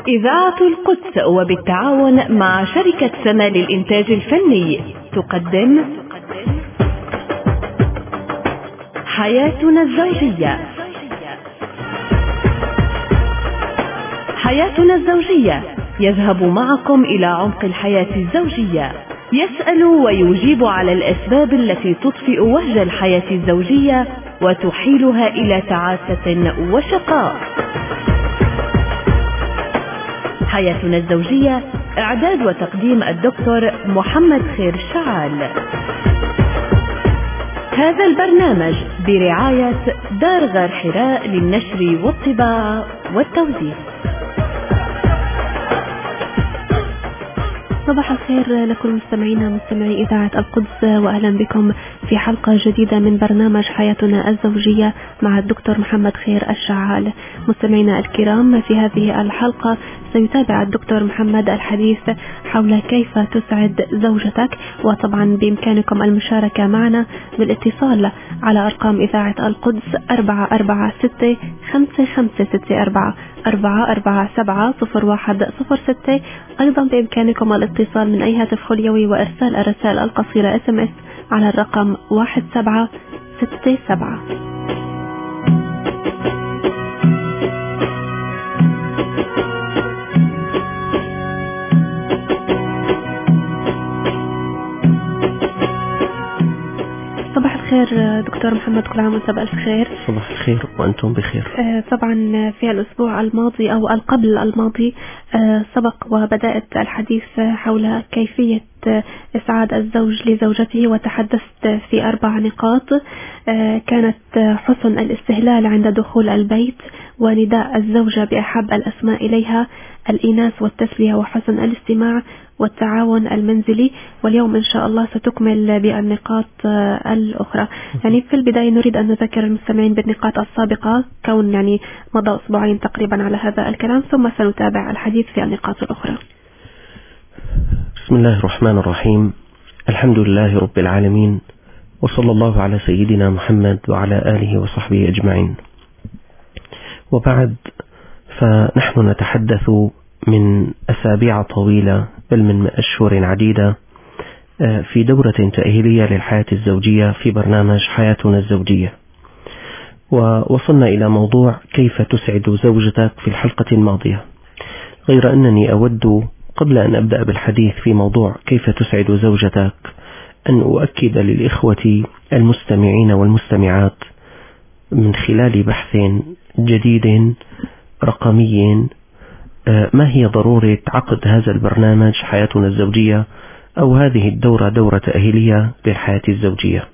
إذاعة القدس وبالتعاون مع شركة سما للإنتاج الفني تقدم حياتنا الزوجية. حياتنا الزوجية يذهب معكم إلى عمق الحياة الزوجية، يسأل ويجيب على الأسباب التي تطفئ وهج الحياة الزوجية وتحيلها إلى تعاسة وشقاء. حياتنا الزوجية، إعداد وتقديم الدكتور محمد خير الشعال. هذا البرنامج برعاية دار غار حراء للنشر والطباعة والتوزيع. صباح الخير لكل مستمعي إذاعة القدس، وأهلا بكم في حلقة جديدة من برنامج حياتنا الزوجية مع الدكتور محمد خير الشعال. مستمعينا الكرام، في هذه الحلقة سيتابع الدكتور محمد الحديث حول كيف تسعد زوجتك، وطبعا بإمكانكم المشاركة معنا بالاتصال على أرقام إذاعة القدس 446-5564 447-0106. أيضا بإمكانكم الاتصال من أي هاتف خليوي وإرسال الرسائل القصيرة SMS على الرقم 1767. صباح الخير دكتور محمد، كل عام وانت بألف خير. صباح الخير وأنتم بخير. طبعا في الأسبوع الماضي أو قبل الماضي سبق وبدأت الحديث حول كيفية إسعاد الزوج لزوجته، وتحدثت في 4 نقاط. كانت حسن الاستهلال عند دخول البيت، ونداء الزوجة بأحب الأسماء إليها، الإناث والتسلية وحسن الاستماع والتعاون المنزلي. واليوم إن شاء الله ستكمل بالنقاط الأخرى. يعني في البداية نريد أن نذكر المستمعين بالنقاط السابقة، كون مضى أسبوعين تقريبا على هذا الكلام، ثم سنتابع الحديث في النقاط الأخرى. بسم الله الرحمن الرحيم. الحمد لله رب العالمين، وصلى الله على سيدنا محمد وعلى آله وصحبه أجمعين. وبعد، فنحن نتحدث من أسابيع طويلة، بل من أشهر عديدة، في دورة تأهيلية للحياة الزوجية في برنامج حياتنا الزوجية، ووصلنا إلى موضوع كيف تسعد زوجتك في الحلقة الماضية. غير أنني أود قبل أن أبدأ بالحديث في موضوع كيف تسعد زوجتك أن أؤكد للإخوة المستمعين والمستمعات من خلال بحث جديد رقمي ما هي ضرورة عقد هذا البرنامج حياتنا الزوجية، أو هذه الدورة دورة تأهيلية للحياة الزوجية.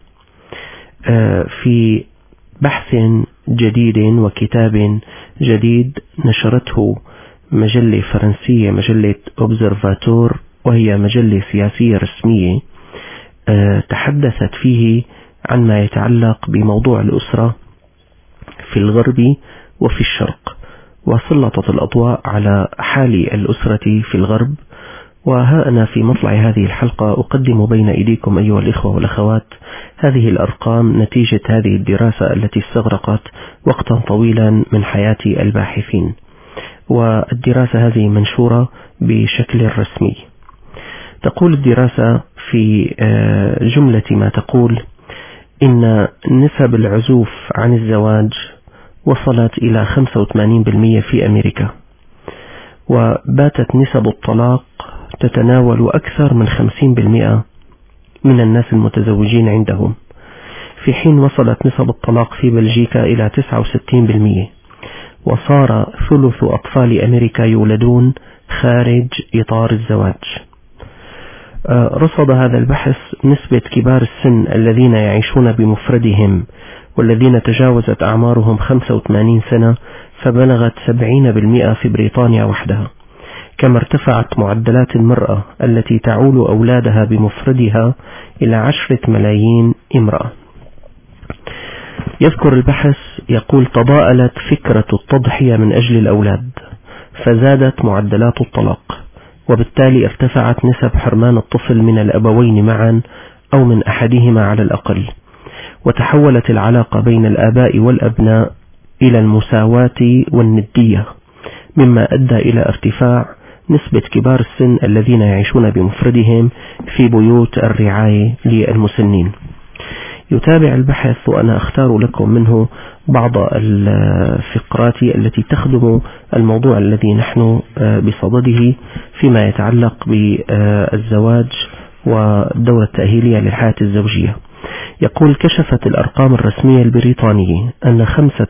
في بحث جديد وكتاب جديد نشرته مجلة فرنسية، مجلة أوبزرفاتور، وهي مجلة سياسية رسمية، تحدثت فيه عن ما يتعلق بموضوع الأسرة في الغرب وفي الشرق، وسلطت الأضواء على حال الأسرة في الغرب. وها أنا في مطلع هذه الحلقة أقدم بين أيديكم أيها الإخوة والأخوات هذه الأرقام نتيجة هذه الدراسة التي استغرقت وقتا طويلا من حياة الباحثين، والدراسة هذه منشورة بشكل رسمي. تقول الدراسة في جملة ما تقول إن نسب العزوف عن الزواج وصلت إلى 85% في أمريكا، وباتت نسب الطلاق تتناول أكثر من 50% من الناس المتزوجين عندهم، في حين وصلت نسب الطلاق في بلجيكا إلى 69%، وصار ثلث أطفال أمريكا يولدون خارج إطار الزواج. رصد هذا البحث نسبة كبار السن الذين يعيشون بمفردهم والذين تجاوزت أعمارهم 85 سنة، فبلغت 70% في بريطانيا وحدها. كما ارتفعت معدلات المرأة التي تعول أولادها بمفردها إلى 10 ملايين امرأة. يذكر البحث يقول: تضاءلت فكرة التضحية من أجل الأولاد، فزادت معدلات الطلاق، وبالتالي ارتفعت نسب حرمان الطفل من الأبوين معا أو من أحدهما على الأقل، وتحولت العلاقة بين الآباء والأبناء إلى المساواة والندية، مما أدى إلى ارتفاع نسبة كبار السن الذين يعيشون بمفردهم في بيوت الرعاية للمسنين. يتابع البحث وأنا أختار لكم منه بعض الفقرات التي تخدم الموضوع الذي نحن بصدده فيما يتعلق بالزواج والدورة التأهيلية للحياة الزوجية. يقول: كشفت الأرقام الرسمية البريطانية أن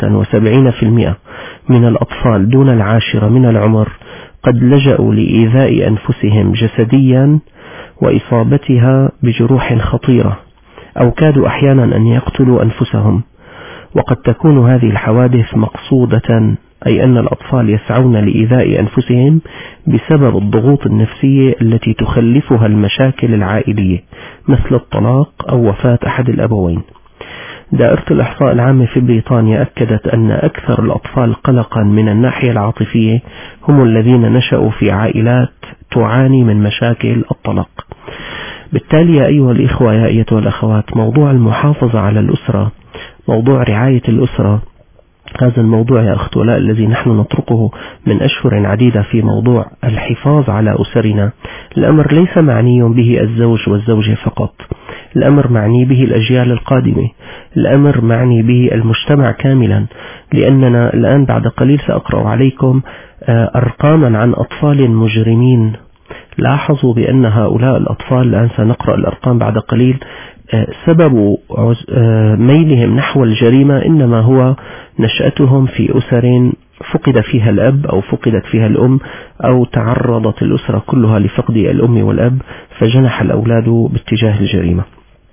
75% من الأطفال دون 10 من العمر قد لجأوا لإيذاء أنفسهم جسديا وإصابتها بجروح خطيرة، أو كادوا أحيانا أن يقتلوا أنفسهم. وقد تكون هذه الحوادث مقصودة، أي أن الأطفال يسعون لإيذاء أنفسهم بسبب الضغوط النفسية التي تخلفها المشاكل العائلية مثل الطلاق أو وفاة أحد الأبوين. دائرة الإحصاء العامة في بريطانيا أكدت أن أكثر الأطفال قلقا من الناحية العاطفية هم الذين نشأوا في عائلات تعاني من مشاكل الطلاق. بالتالي يا أيها الإخوة يا أيتها الأخوات، موضوع المحافظة على الأسرة، موضوع رعاية الأسرة، هذا الموضوع يا أخت ولاء الذي نحن نطرقه من أشهر عديدة في موضوع الحفاظ على أسرنا، الأمر ليس معني به الزوج والزوجة فقط، الأمر معني به الأجيال القادمة، الأمر معني به المجتمع كاملا. لأننا الآن بعد قليل سأقرأ عليكم أرقاما عن أطفال مجرمين. لاحظوا بأن هؤلاء الأطفال، الآن سنقرأ الأرقام بعد قليل، سبب ميلهم نحو الجريمة إنما هو نشأتهم في أسر فقد فيها الأب أو فقدت فيها الأم، أو تعرضت الأسرة كلها لفقد الأم والأب، فجنح الأولاد باتجاه الجريمة.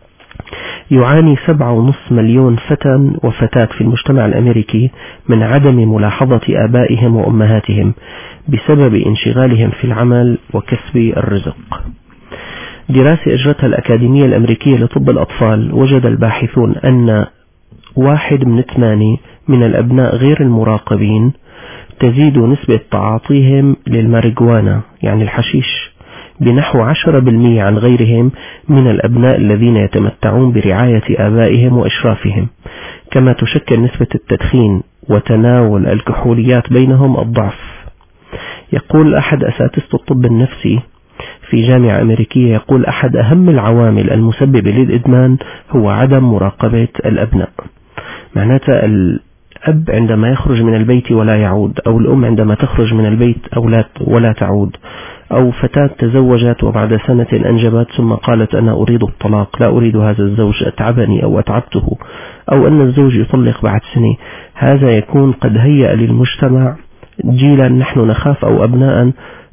يعاني 7.5 مليون فتى وفتاة في المجتمع الأمريكي من عدم ملاحظة آبائهم وأمهاتهم بسبب انشغالهم في العمل وكسب الرزق. دراسة أجرتها الأكاديمية الأمريكية لطب الأطفال، وجد الباحثون أن 1 من 8 من الأبناء غير المراقبين تزيد نسبة تعاطيهم للماريجوانا يعني الحشيش بنحو 10% عن غيرهم من الأبناء الذين يتمتعون برعاية آبائهم وإشرافهم. كما تشكل نسبة التدخين وتناول الكحوليات بينهم الضعف. يقول أحد أساتذة الطب النفسي في جامعة أمريكية، يقول: أحد أهم العوامل المسببة للإدمان هو عدم مراقبة الأبناء. معناتها الأب عندما يخرج من البيت ولا يعود، أو الأم عندما تخرج من البيت ولا تعود، أو فتاة تزوجت وبعد سنة أنجبت ثم قالت أنا أريد الطلاق، لا أريد هذا الزوج، أتعبني أو أتعبته، أو أن الزوج يطلق بعد سنة، هذا يكون قد هيأ للمجتمع جيلا نحن نخاف، أو أبناء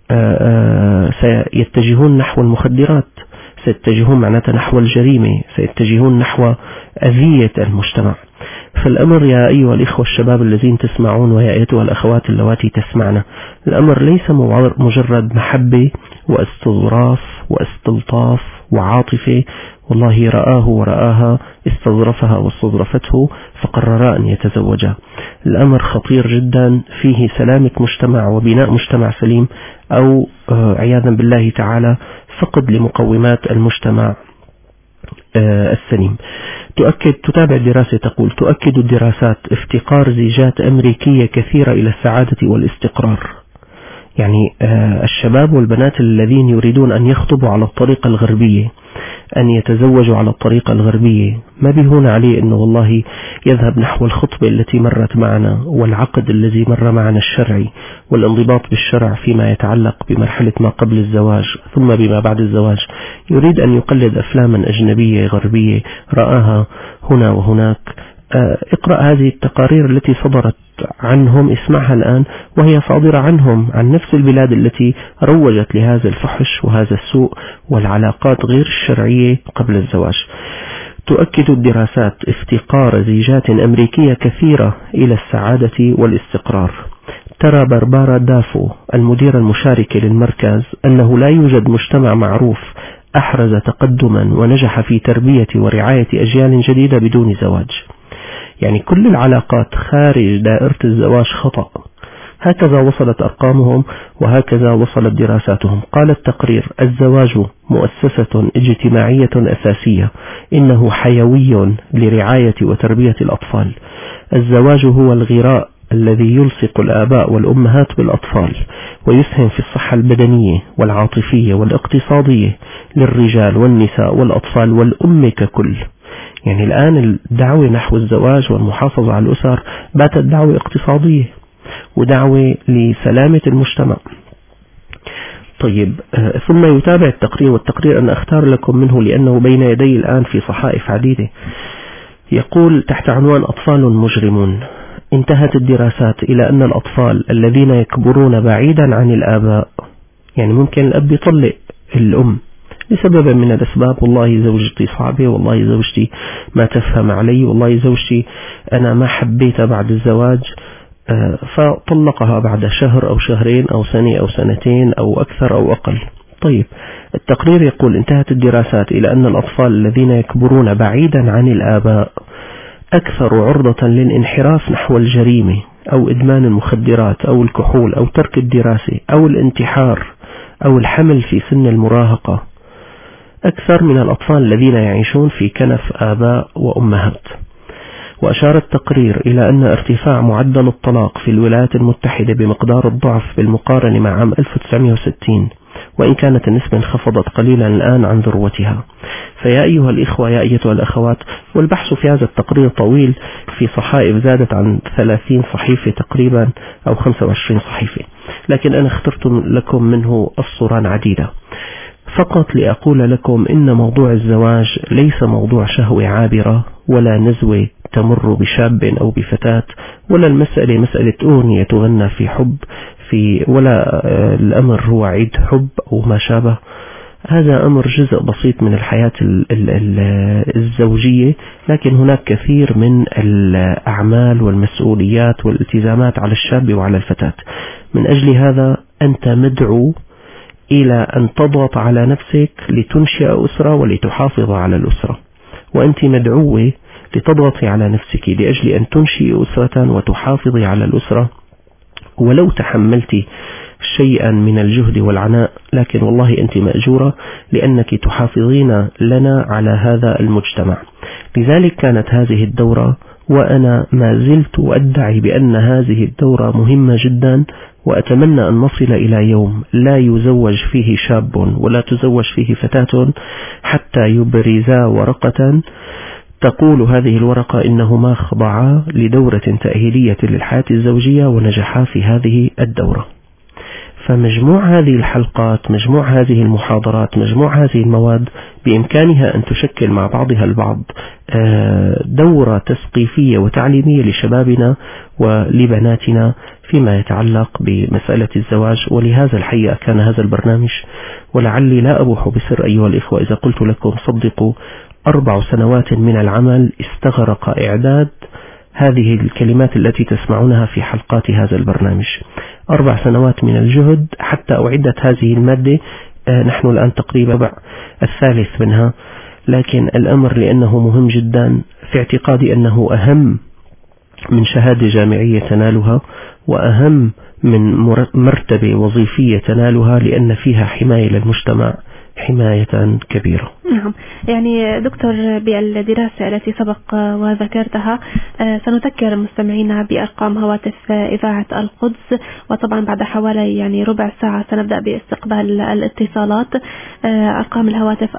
سيتجهون نحو المخدرات، سيتجهون معناتها نحو الجريمة، سيتجهون نحو أذية المجتمع. فالأمر يا أيها الإخوة الشباب الذين تسمعون، ويا أيتها الأخوات اللواتي تسمعنا، الأمر ليس مجرد محبة واستظراف واستلطاف وعاطفة، والله رآه ورآها استظرفها واستظرفته فقررا أن يتزوجا. الأمر خطير جدا، فيه سلامة مجتمع وبناء مجتمع سليم، أو عياذا بالله تعالى فقد لمقومات المجتمع السليم. تتابع الدراسة تقول: تؤكد الدراسات افتقار زيجات أمريكية كثيرة إلى السعادة والاستقرار. يعني الشباب والبنات الذين يريدون أن يخطبوا على الطريقة الغربية، أن يتزوجوا على الطريقة الغربية، ما بيهون عليه أنه والله يذهب نحو الخطبة التي مرت معنا والعقد الذي مر معنا الشرعي والانضباط بالشرع فيما يتعلق بمرحلة ما قبل الزواج ثم بما بعد الزواج. يريد أن يقلد أفلاما أجنبية غربية رآها هنا وهناك. اقرأ هذه التقارير التي صدرت عنهم، اسمعها الآن، وهي صادرة عنهم، عن نفس البلاد التي روجت لهذا الفحش وهذا السوء والعلاقات غير الشرعية قبل الزواج. تؤكد الدراسات افتقار زيجات أمريكية كثيرة إلى السعادة والاستقرار. ترى بربارا دافو المديرة المشاركة للمركز أنه لا يوجد مجتمع معروف أحرز تقدما ونجح في تربية ورعاية أجيال جديدة بدون زواج. يعني كل العلاقات خارج دائرة الزواج خطأ. هكذا وصلت أرقامهم وهكذا وصلت دراساتهم. قال التقرير: الزواج مؤسسة اجتماعية أساسية، إنه حيوي لرعاية وتربية الأطفال. الزواج هو الغراء الذي يلصق الآباء والأمهات بالأطفال ويسهم في الصحة البدنية والعاطفية والاقتصادية للرجال والنساء والأطفال والأمة ككل. يعني الآن الدعوة نحو الزواج والمحافظة على الأسر باتت دعوة اقتصادية ودعوة لسلامة المجتمع. طيب، ثم يتابع التقرير، والتقرير أنا أختار لكم منه لأنه بين يدي الآن في صحائف عديدة. يقول تحت عنوان أطفال مجرمون: انتهت الدراسات إلى أن الأطفال الذين يكبرون بعيدا عن الآباء، يعني ممكن الأب يطلق الأم لسبب من الأسباب، والله زوجتي صعبة، والله زوجتي ما تفهم علي، والله زوجتي أنا ما حبيتها بعد الزواج، فطلقها بعد شهر أو شهرين أو سنة أو سنتين أو أكثر أو أقل. طيب، التقرير يقول انتهت الدراسات إلى أن الأطفال الذين يكبرون بعيدا عن الآباء أكثر عرضة للانحراف نحو الجريمة أو إدمان المخدرات أو الكحول أو ترك الدراسة أو الانتحار أو الحمل في سن المراهقة أكثر من الأطفال الذين يعيشون في كنف آباء وأمهات. وأشار التقرير إلى أن ارتفاع معدل الطلاق في الولايات المتحدة بمقدار الضعف بالمقارنة مع عام 1960، وإن كانت النسبة انخفضت قليلا الآن عن ذروتها. فيا أيها الإخوة يا أيتها الأخوات، والبحث في هذا التقرير طويل في صحائف زادت عن 30 صحيفة تقريبا أو 25 صحيفة، لكن أنا اخترت لكم منه أسطرا عديدة فقط لأقول لكم إن موضوع الزواج ليس موضوع شهوة عابرة ولا نزوة تمر بشاب أو بفتاة، ولا المسألة مسألة أغنية تغنى في حب ولا الأمر هو عيد حب أو ما شابه. هذا أمر جزء بسيط من الحياة الزوجية، لكن هناك كثير من الأعمال والمسؤوليات والالتزامات على الشاب وعلى الفتاة. من أجل هذا أنت مدعو إلى أن تضغط على نفسك لتنشئ أسرة ولتحافظ على الأسرة، وأنت مدعوة لتضغطي على نفسك لأجل أن تنشئ أسرة وتحافظي على الأسرة، ولو تحملت شيئا من الجهد والعناء، لكن والله أنت مأجورة لأنك تحافظين لنا على هذا المجتمع. لذلك كانت هذه الدورة، وأنا ما زلت أدعي بأن هذه الدورة مهمة جدا، وأتمنى أن نصل إلى يوم لا يزوج فيه شاب ولا تزوج فيه فتاة حتى يبرزا ورقة تقول هذه الورقة إنهما خضعا لدورة تأهيلية للحياة الزوجية ونجحا في هذه الدورة. فمجموع هذه الحلقات، مجموع هذه المحاضرات، مجموع هذه المواد بإمكانها أن تشكل مع بعضها البعض دورة تثقيفية وتعليمية لشبابنا ولبناتنا فيما يتعلق بمسألة الزواج. ولهذا الحقيقة كان هذا البرنامج، ولعلي لا أبوح بسر أيها الإخوة إذا قلت لكم صدقوا 4 سنوات من العمل استغرق إعداد هذه الكلمات التي تسمعونها في حلقات هذا البرنامج. 4 سنوات من الجهد حتى أعدت هذه المادة. نحن الآن تقريبا الثالث منها، لكن الأمر لأنه مهم جدا في اعتقادي أنه أهم من شهادة جامعية تنالها، وأهم من مرتبة وظيفية تنالها، لأن فيها حماية للمجتمع حماية كبيرة. نعم، يعني دكتور بالدراسة التي سبق وذكرتها سنذكر مستمعينا بأرقام هواتف إذاعة القدس، وطبعا بعد حوالي يعني ربع ساعة سنبدأ باستقبال الاتصالات. أرقام الهواتف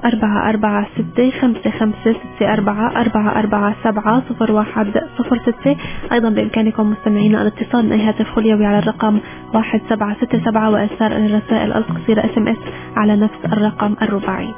446-5564-447-0106. أيضا بإمكانكم مستمعينا الاتصال من أي هاتف خليوي على الرقم 1767 وإرسال الرسائل القصيرة SMS على نفس الرقم الرباعي.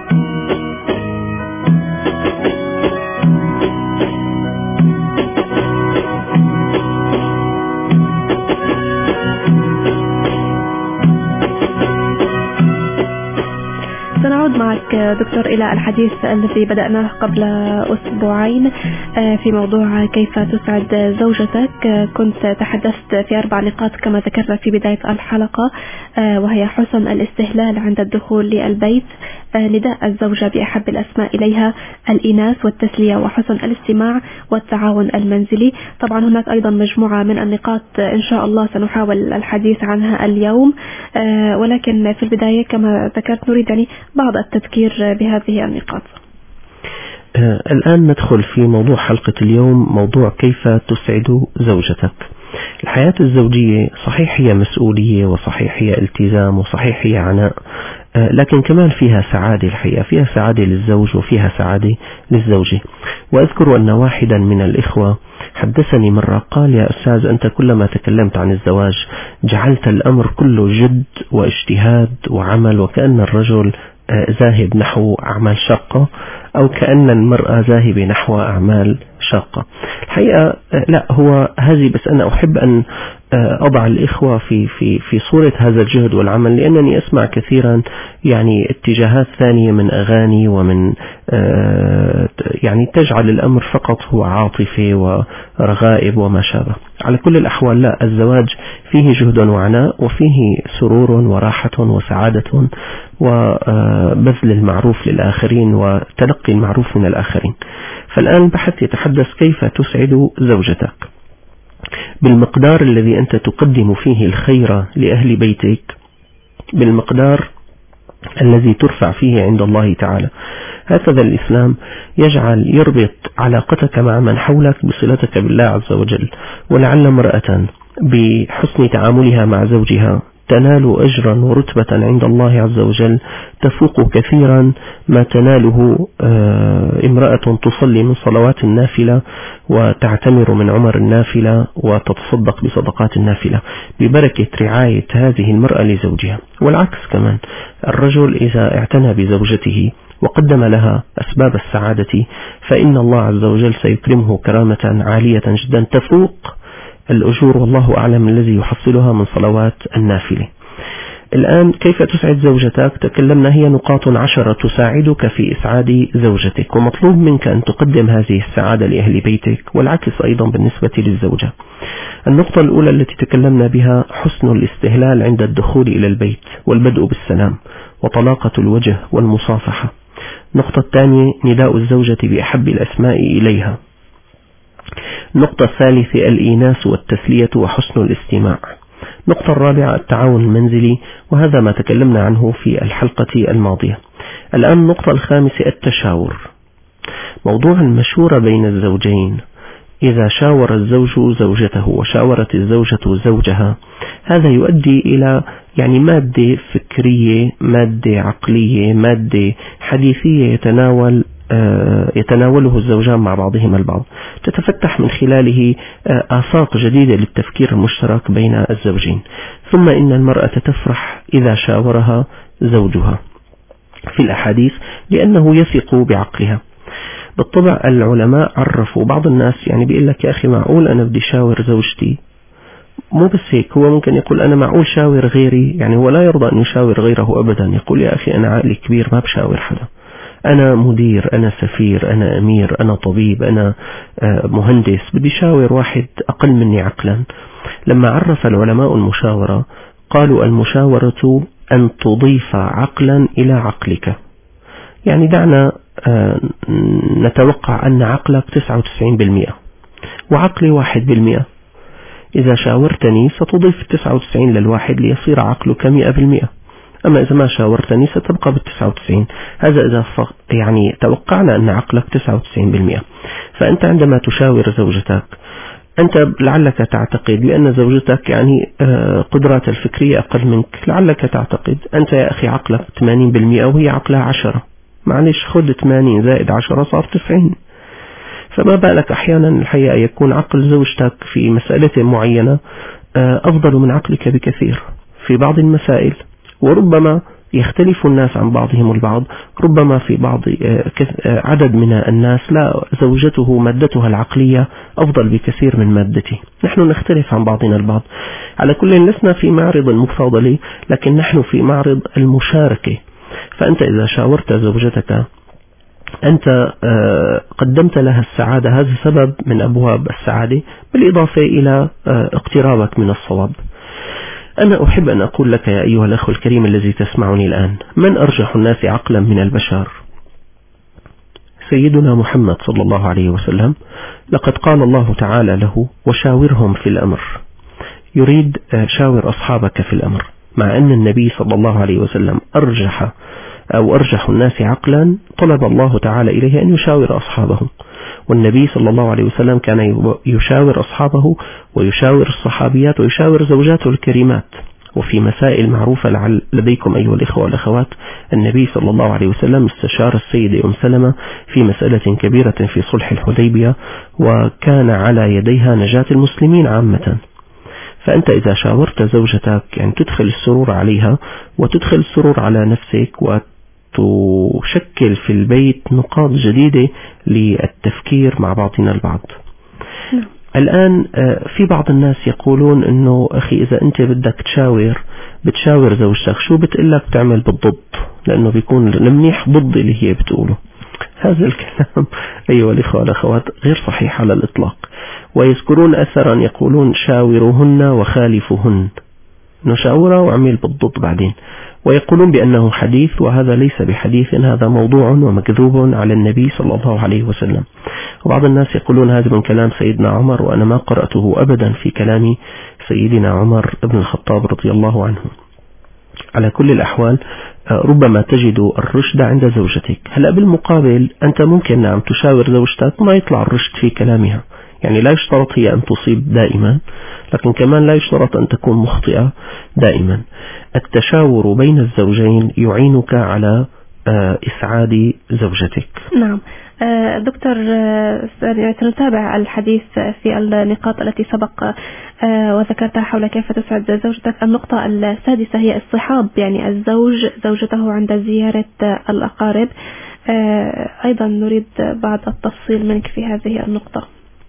سنعود معك دكتور إلى الحديث الذي بدأناه قبل أسبوعين في موضوع كيف تسعد زوجتك. كنت تحدثت في 4 نقاط كما ذكرنا في بداية الحلقة، وهي حسن الاستهلال عند الدخول للبيت، نداء الزوجة بأحب الأسماء إليها، الإناث والتسلية، وحسن الاستماع والتعاون المنزلي. طبعا هناك أيضا مجموعة من النقاط إن شاء الله سنحاول الحديث عنها اليوم، ولكن في البداية كما ذكرت نريد يعني بعض التذكير بهذه النقاط. الآن ندخل في موضوع حلقة اليوم، موضوع كيف تسعد زوجتك. الحياة الزوجية صحيح هي مسؤولية، وصحيح هي التزام، وصحيح هي عناء، لكن كمان فيها سعادة. الحقيقة فيها سعادة للزوج وفيها سعادة للزوجة. وأذكر أن واحدا من الإخوة حدثني مرة قال: يا أستاذ، أنت كلما تكلمت عن الزواج جعلت الأمر كله جد واجتهاد وعمل، وكأن الرجل ذاهب نحو أعمال شاقة، أو كأن المرأة ذاهبة نحو أعمال شاقة. الحقيقة لا، هو هذه بس أنا أحب أن أضع الإخوة في صورة هذا الجهد والعمل، لأنني أسمع كثيرا يعني اتجاهات ثانية من أغاني ومن يعني تجعل الأمر فقط هو عاطفة ورغائب وما شابه. على كل الأحوال لا، الزواج فيه جهد وعناء، وفيه سرور وراحة وسعادة وبذل المعروف للآخرين وتلقي المعروف من الآخرين. فالآن البحث يتحدث كيف تسعد زوجتك بالمقدار الذي أنت تقدم فيه الخير لأهل بيتك، بالمقدار الذي ترفع فيه عند الله تعالى. هكذا الإسلام يربط علاقتك مع من حولك بصلتك بالله عز وجل. ولعل امرأة بحسن تعاملها مع زوجها تنال أجرا ورتبة عند الله عز وجل تفوق كثيرا ما تناله امرأة تصلي من صلوات النافلة وتعتمر من عمر النافلة وتتصدق بصدقات النافلة ببركة رعاية هذه المرأة لزوجها. والعكس كمان، الرجل إذا اعتنى بزوجته وقدم لها أسباب السعادة فإن الله عز وجل سيكرمه كرامة عالية جدا تفوق الأجور، والله أعلم الذي يحصلها من صلوات النافلة. الآن كيف تسعد زوجتك؟ تكلمنا هي نقاط 10 تساعدك في إسعاد زوجتك، ومطلوب منك أن تقدم هذه السعادة لأهل بيتك، والعكس أيضا بالنسبة للزوجة. النقطة الأولى التي تكلمنا بها حسن الاستهلال عند الدخول إلى البيت والبدء بالسلام وطلاقة الوجه والمصافحة. النقطة الثانية نداء الزوجة بأحب الأسماء إليها. النقطة الثالثة الإيناس والتسلية وحسن الاستماع. النقطة الرابعة التعاون المنزلي، وهذا ما تكلمنا عنه في الحلقة الماضية. الآن النقطة الخامسة التشاور، موضوع المشورة بين الزوجين. إذا شاور الزوج زوجته وشاورت الزوجة زوجها، هذا يؤدي إلى يعني مادة فكرية، مادة عقلية، مادة حديثية يتناوله الزوجان مع بعضهما البعض، تتفتح من خلاله آفاق جديدة للتفكير المشترك بين الزوجين. ثم إن المرأة تفرح إذا شاورها زوجها في الأحاديث لأنه يثق بعقلها. بالطبع العلماء عرفوا، بعض الناس يعني بيقول لك: يا أخي معقول أنا بدي شاور زوجتي؟ مو بس هيك، هو ممكن يقول أنا معقول شاور غيري، يعني هو لا يرضى أن يشاور غيره أبدا. يقول: يا أخي أنا عقلي كبير ما بشاور حدا، أنا مدير، أنا سفير، أنا أمير، أنا طبيب، أنا مهندس، بدي شاور واحد أقل مني عقلا. لما عرف العلماء المشاورة قالوا: المشاورة أن تضيف عقلا إلى عقلك. يعني دعنا نتوقع أن عقلك 99% وعقلي 1%. إذا شاورتني ستضيف 99 للواحد ليصير عقلك 100%. أما إذا ما شاورتني ستبقى بال99. هذا إذا يعني توقعنا أن عقلك 99%. فأنت عندما تشاور زوجتك أنت لعلك تعتقد بأن زوجتك يعني قدرات الفكرية أقل منك، لعلك تعتقد أنت يا أخي عقلك 80% وهي عقلها 10. معلش خذ 80 زائد 10 صار 90. فما بالك أحيانا الحقيقة يكون عقل زوجتك في مسألة معينة أفضل من عقلك بكثير في بعض المسائل، وربما يختلف الناس عن بعضهم البعض. ربما في بعض عدد من الناس لا، زوجته مادتها العقلية أفضل بكثير من مادتي. نحن نختلف عن بعضنا البعض. على كل لسنا في معرض المفاضلة، لكن نحن في معرض المشاركة. فأنت إذا شاورت زوجتك أنت قدمت لها السعادة، هذا سبب من أبواب السعادة، بالإضافة إلى اقترابك من الصواب. أنا أحب أن أقول لك يا أيها الأخ الكريم الذي تسمعني الآن: من أرجح الناس عقلا من البشر؟ سيدنا محمد صلى الله عليه وسلم. لقد قال الله تعالى له: وشاورهم في الأمر. يريد شاور أصحابك في الأمر، مع أن النبي صلى الله عليه وسلم أرجح الناس عقلا، طلب الله تعالى إليه أن يشاور أصحابه. والنبي صلى الله عليه وسلم كان يشاور أصحابه ويشاور الصحابيات ويشاور زوجاته الكريمات. وفي مسائل معروفة لعل لديكم أيها الإخوة والأخوات، النبي صلى الله عليه وسلم استشار السيدة أم سلمة في مسألة كبيرة في صلح الحديبية، وكان على يديها نجاة المسلمين عامة. فأنت إذا شاورت زوجتك يعني تدخل السرور عليها وتدخل السرور على نفسك، وتشكل في البيت نقاط جديدة للتفكير مع بعضنا البعض. الآن في بعض الناس يقولون إنه أخي إذا أنت بدك بتشاور زوجتك شو بتقلك تعمل بالضد، لأنه بيكون المنيح ضد اللي هي بتقوله. هذا الكلام أيها الإخوة والأخوات غير صحيح على الإطلاق. ويذكرون أثرا يقولون شاوروهن وخالفوهن، نشاورها وعمل بالضد بعدين، ويقولون بأنه حديث، وهذا ليس بحديث، هذا موضوع ومكذوب على النبي صلى الله عليه وسلم. وبعض الناس يقولون هذا من كلام سيدنا عمر، وأنا ما قرأته أبدا في كلام سيدنا عمر بن الخطاب رضي الله عنه. على كل الأحوال ربما تجد الرشد عند زوجتك. هلأ بالمقابل أنت ممكن نعم تشاور زوجتك ما يطلع الرشد في كلامها، يعني لا يشترط هي أن تصيب دائما، لكن كمان لا يشترط أن تكون مخطئة دائما. التشاور بين الزوجين يعينك على إسعاد زوجتك. نعم دكتور، سنتابع الحديث في النقاط التي سبق وذكرتها حول كيف تسعد زوجتك. النقطة السادسة هي الصحاب، يعني الزوج زوجته عند زيارة الأقارب. أيضا نريد بعض التفصيل منك في هذه النقطة.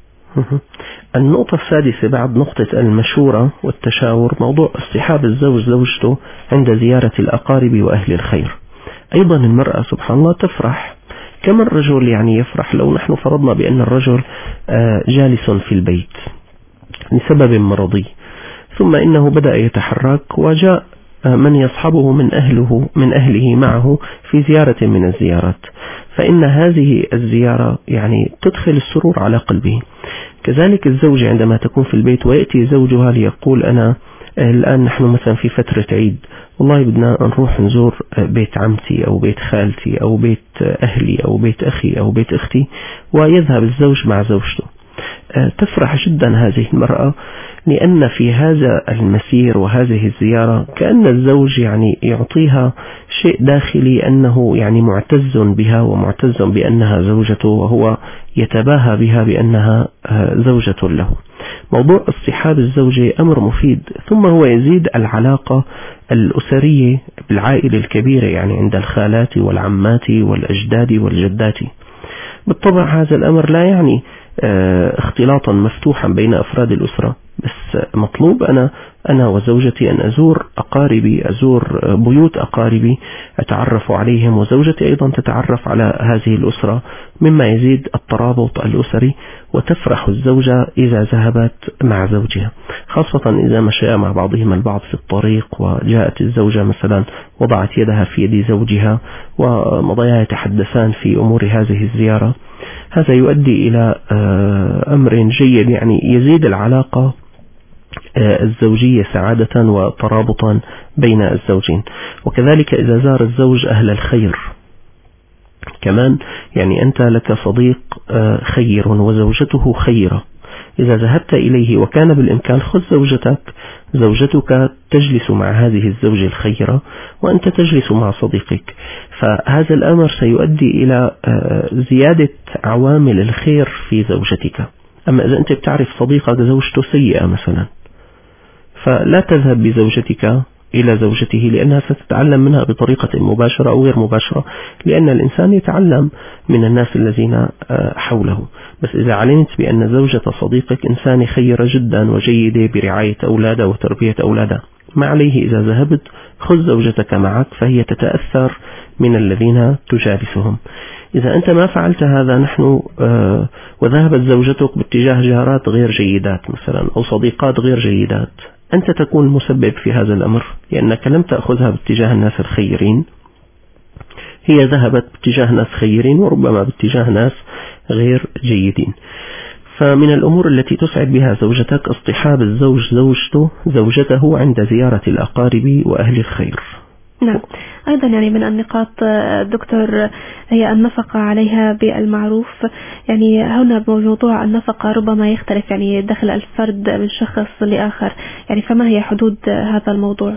النقطة السادسة بعد نقطة المشورة والتشاور موضوع اصطحاب الزوج زوجته عند زيارة الأقارب وأهل الخير. أيضا المرأة سبحان الله تفرح كما الرجل، يعني يفرح لو نحن فرضنا بأن الرجل جالس في البيت لسبب مرضي، ثم إنه بدأ يتحرك وجاء من يصحبه من أهله معه في زيارة من الزيارات، فإن هذه الزيارة يعني تدخل السرور على قلبه. كذلك الزوجة عندما تكون في البيت ويأتي زوجها ليقول أنا الآن نحن مثلا في فترة عيد، والله بدنا نروح نزور بيت عمتي أو بيت خالتي أو بيت أهلي أو بيت أخي أو بيت أختي، ويذهب الزوج مع زوجته. تفرح جدا هذه المرأة، لأن في هذا المسير وهذه الزيارة كأن الزوج يعني يعطيها شيء داخلي أنه يعني معتز بها ومعتز بأنها زوجته، وهو يتباهى بها بأنها زوجة له. موضوع اصطحاب الزوجة أمر مفيد، ثم هو يزيد العلاقة الأسرية بالعائلة الكبيرة، يعني عند الخالات والعمات والأجداد والجدات. بالطبع هذا الأمر لا يعني اختلاطا مفتوحا بين أفراد الأسرة، بس مطلوب أنا وزوجتي أن أزور أقاربي، أزور بيوت أقاربي، أتعرف عليهم، وزوجتي أيضا تتعرف على هذه الأسرة، مما يزيد الترابط الأسري. وتفرح الزوجة إذا ذهبت مع زوجها، خاصة إذا مشى مع بعضهما البعض في الطريق، وجاءت الزوجة مثلا وضعت يدها في يد زوجها ومضيا يتحدثان في أمور هذه الزيارة. هذا يؤدي إلى أمر جيد، يعني يزيد العلاقة الزوجية سعادة وترابطا بين الزوجين. وكذلك إذا زار الزوج أهل الخير كمان، يعني أنت لك صديق خير وزوجته خيرة، إذا ذهبت إليه وكان بالإمكان خذ زوجتك تجلس مع هذه الزوجة الخيرة وأنت تجلس مع صديقك، فهذا الأمر سيؤدي إلى زيادة عوامل الخير في زوجتك. أما إذا أنت بتعرف صديقك زوجته سيئة مثلا، فلا تذهب بزوجتك إلى زوجته، لأنها ستتعلم منها بطريقة مباشرة أو غير مباشرة، لأن الإنسان يتعلم من الناس الذين حوله. بس إذا علمت بأن زوجة صديقك إنسان خيرة جدا وجيدة برعاية أولادها وتربية أولادها، ما عليه إذا ذهبت خذ زوجتك معك، فهي تتأثر من الذين تجالسهم. إذا أنت ما فعلت هذا نحن وذهبت زوجتك باتجاه جارات غير جيدات مثلا أو صديقات غير جيدات، أنت تكون مسبب في هذا الأمر، لأنك لم تأخذها باتجاه الناس الخيرين، هي ذهبت باتجاه ناس خيرين وربما باتجاه ناس غير جيدين. فمن الأمور التي تسعد بها زوجتك اصطحاب الزوج زوجته عند زيارة الأقارب وأهل الخير. نعم. أيضا يعني من النقاط دكتور هي النفقة عليها بالمعروف. يعني هنا بموضوع النفقة ربما يختلف يعني دخل الفرد من شخص لآخر، يعني فما هي حدود هذا الموضوع؟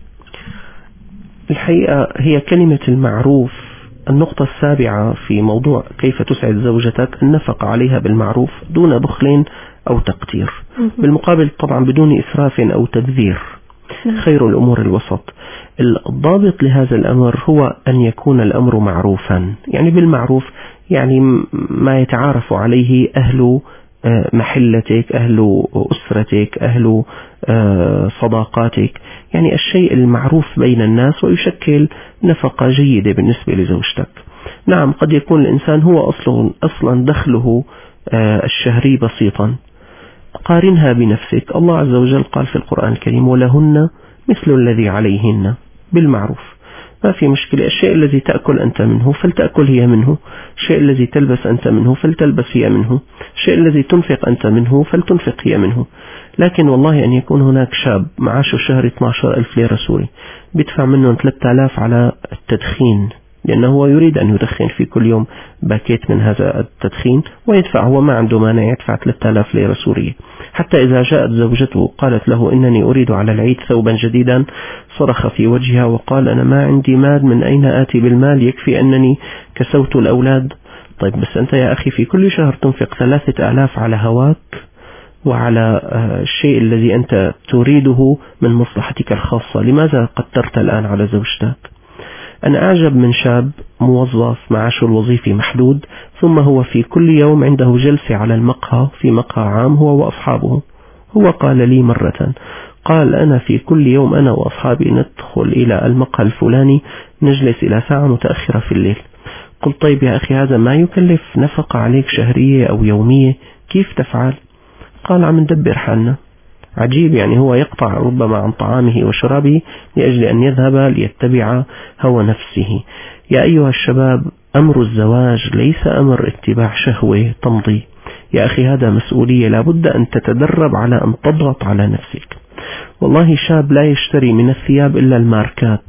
الحقيقة هي كلمة المعروف. النقطة السابعة في موضوع كيف تسعد زوجتك النفقة عليها بالمعروف دون بخل أو تقتير، بالمقابل طبعا بدون إسراف أو تبذير. خير الأمور الوسط. الضابط لهذا الأمر هو أن يكون الأمر معروفا، يعني بالمعروف يعني ما يتعارف عليه أهل محلتك، أهل أسرتك، أهل صداقاتك، يعني الشيء المعروف بين الناس ويشكل نفقة جيدة بالنسبة لزوجتك. نعم قد يكون الإنسان هو أصلا دخله الشهري بسيطا، قارنها بنفسك. الله عز وجل قال في القرآن الكريم ولهن مثل الذي عليهن بالمعروف. ما في مشكلة. الشيء الذي تأكل أنت منه فلتأكل هي منه، الشيء الذي تلبس أنت منه فلتلبس هي منه، الشيء الذي تنفق أنت منه فلتنفق هي منه. لكن والله أن يكون هناك شاب معاشه شهر 12,000 ليرة سوري بيدفع منه 3,000 على التدخين، لأنه هو يريد أن يدخن في كل يوم باكيت من هذا التدخين، ويدفع هو ما عنده مانع يدفع 3,000 ليرة سورية. حتى إذا جاءت زوجته قالت له إنني أريد على العيد ثوبا جديدا صرخ في وجهها وقال أنا ما عندي مال، من أين آتي بالمال؟ يكفي أنني كسوت الأولاد. طيب بس أنت يا أخي في كل شهر تنفق 3,000 على هواك وعلى الشيء الذي أنت تريده من مصلحتك الخاصة، لماذا قدرت الآن على زوجتك؟ أنا أعجب من شاب موظف معاشه الوظيفي محدود، ثم هو في كل يوم عنده جلسة على المقهى في مقهى عام هو وأصحابه. هو قال لي مرة، قال أنا في كل يوم أنا وأصحابي ندخل إلى المقهى الفلاني نجلس إلى ساعة متأخرة في الليل. قلت طيب يا أخي هذا ما يكلف نفقة عليك شهرية أو يومية، كيف تفعل؟ قال عم ندبر حالنا. عجيب، يعني هو يقطع ربما عن طعامه وشرابه لأجل أن يذهب ليتبع هوى نفسه. يا أيها الشباب، أمر الزواج ليس أمر اتباع شهوة تمضي. يا أخي هذا مسؤولية، لابد أن تتدرب على أن تضغط على نفسك. والله شاب لا يشتري من الثياب إلا الماركات،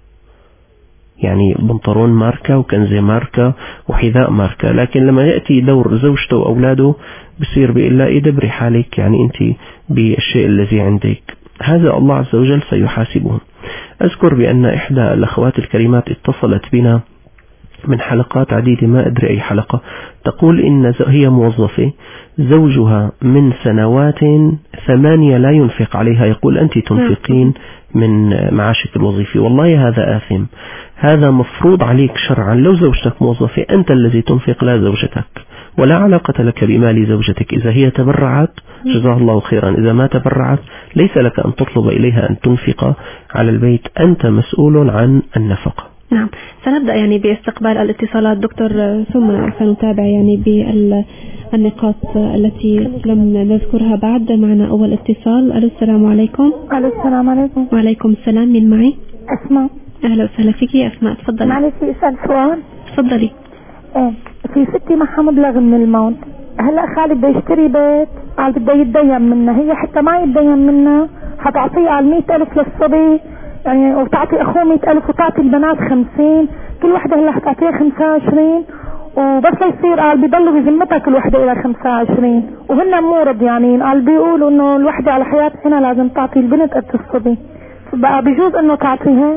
يعني بنطلون ماركة وكنزة ماركة وحذاء ماركة، لكن لما يأتي دور زوجته وأولاده بصير بيقول لا ادبري حالك، يعني أنت بالشيء الذي عندك. هذا الله عز وجل سيحاسبهم. أذكر بأن إحدى الأخوات الكريمات اتصلت بنا من حلقات عديدة، ما أدري أي حلقة، تقول إن هي موظفة زوجها من سنوات 8 لا ينفق عليها، يقول أنت تنفقين من معاشك الوظيفي. والله هذا آثم، هذا مفروض عليك شرعا. لو زوجتك موظفة أنت الذي تنفق لا زوجتك، ولا علاقة لك بمال زوجتك. إذا هي تبرعت جزاه الله خيرا، إذا ما تبرعت ليس لك أن تطلب إليها أن تنفق على البيت، أنت مسؤول عن النفقة. نعم، سنبدأ يعني باستقبال الاتصالات دكتور، ثم سنتابع يعني بالنقاط التي لم نذكرها بعد. معنا أول اتصال. ألو السلام عليكم. ألو السلام عليكم. وعليكم السلام، من معي؟ أسماء. أهلا وسهلا فيك يا أسماء، تفضلي. معلش أسأل سؤال. تفضلي. في ستي معها مبلغ من المال، هلا خالي بده يشتري بيت، قال بده يتدين منها، هي حتى ما يتدين منها حتعطيه قال 100,000 للصبي، يعني وتعطي أخوه 100,000 وتعطي البنات 50، كل وحدة هلا حتعطيها 25، وبس يصير قال بيضلوا بذمتها كل وحدة إلى 25، وهن مو رضيانين، قال بيقولوا إنه الوحدة على حياتها هنا لازم تعطي البنت قد الصبي، بقى بيجوز إنه تعطيها؟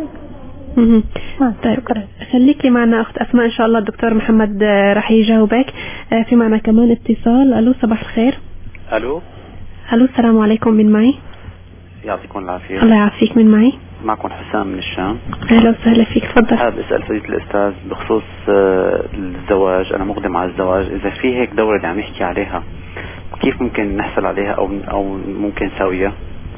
طيب خليكي معنا أخت أسماء، إن شاء الله الدكتور محمد راح يجاوبك. في معنا كمان اتصال. ألو صباح الخير. ألو السلام عليكم، من معي؟ يعطيكم العافية. الله يعافيك، من معي؟ معكم حسام من الشام. أهلا وسهلا فيك، تفضل. حابب أسأل فضيلة الأستاذ بخصوص الزواج، أنا مقدم على الزواج، إذا في هيك دورة اللي عم يحكي عليها كيف ممكن نحصل عليها أو ممكن نساويها؟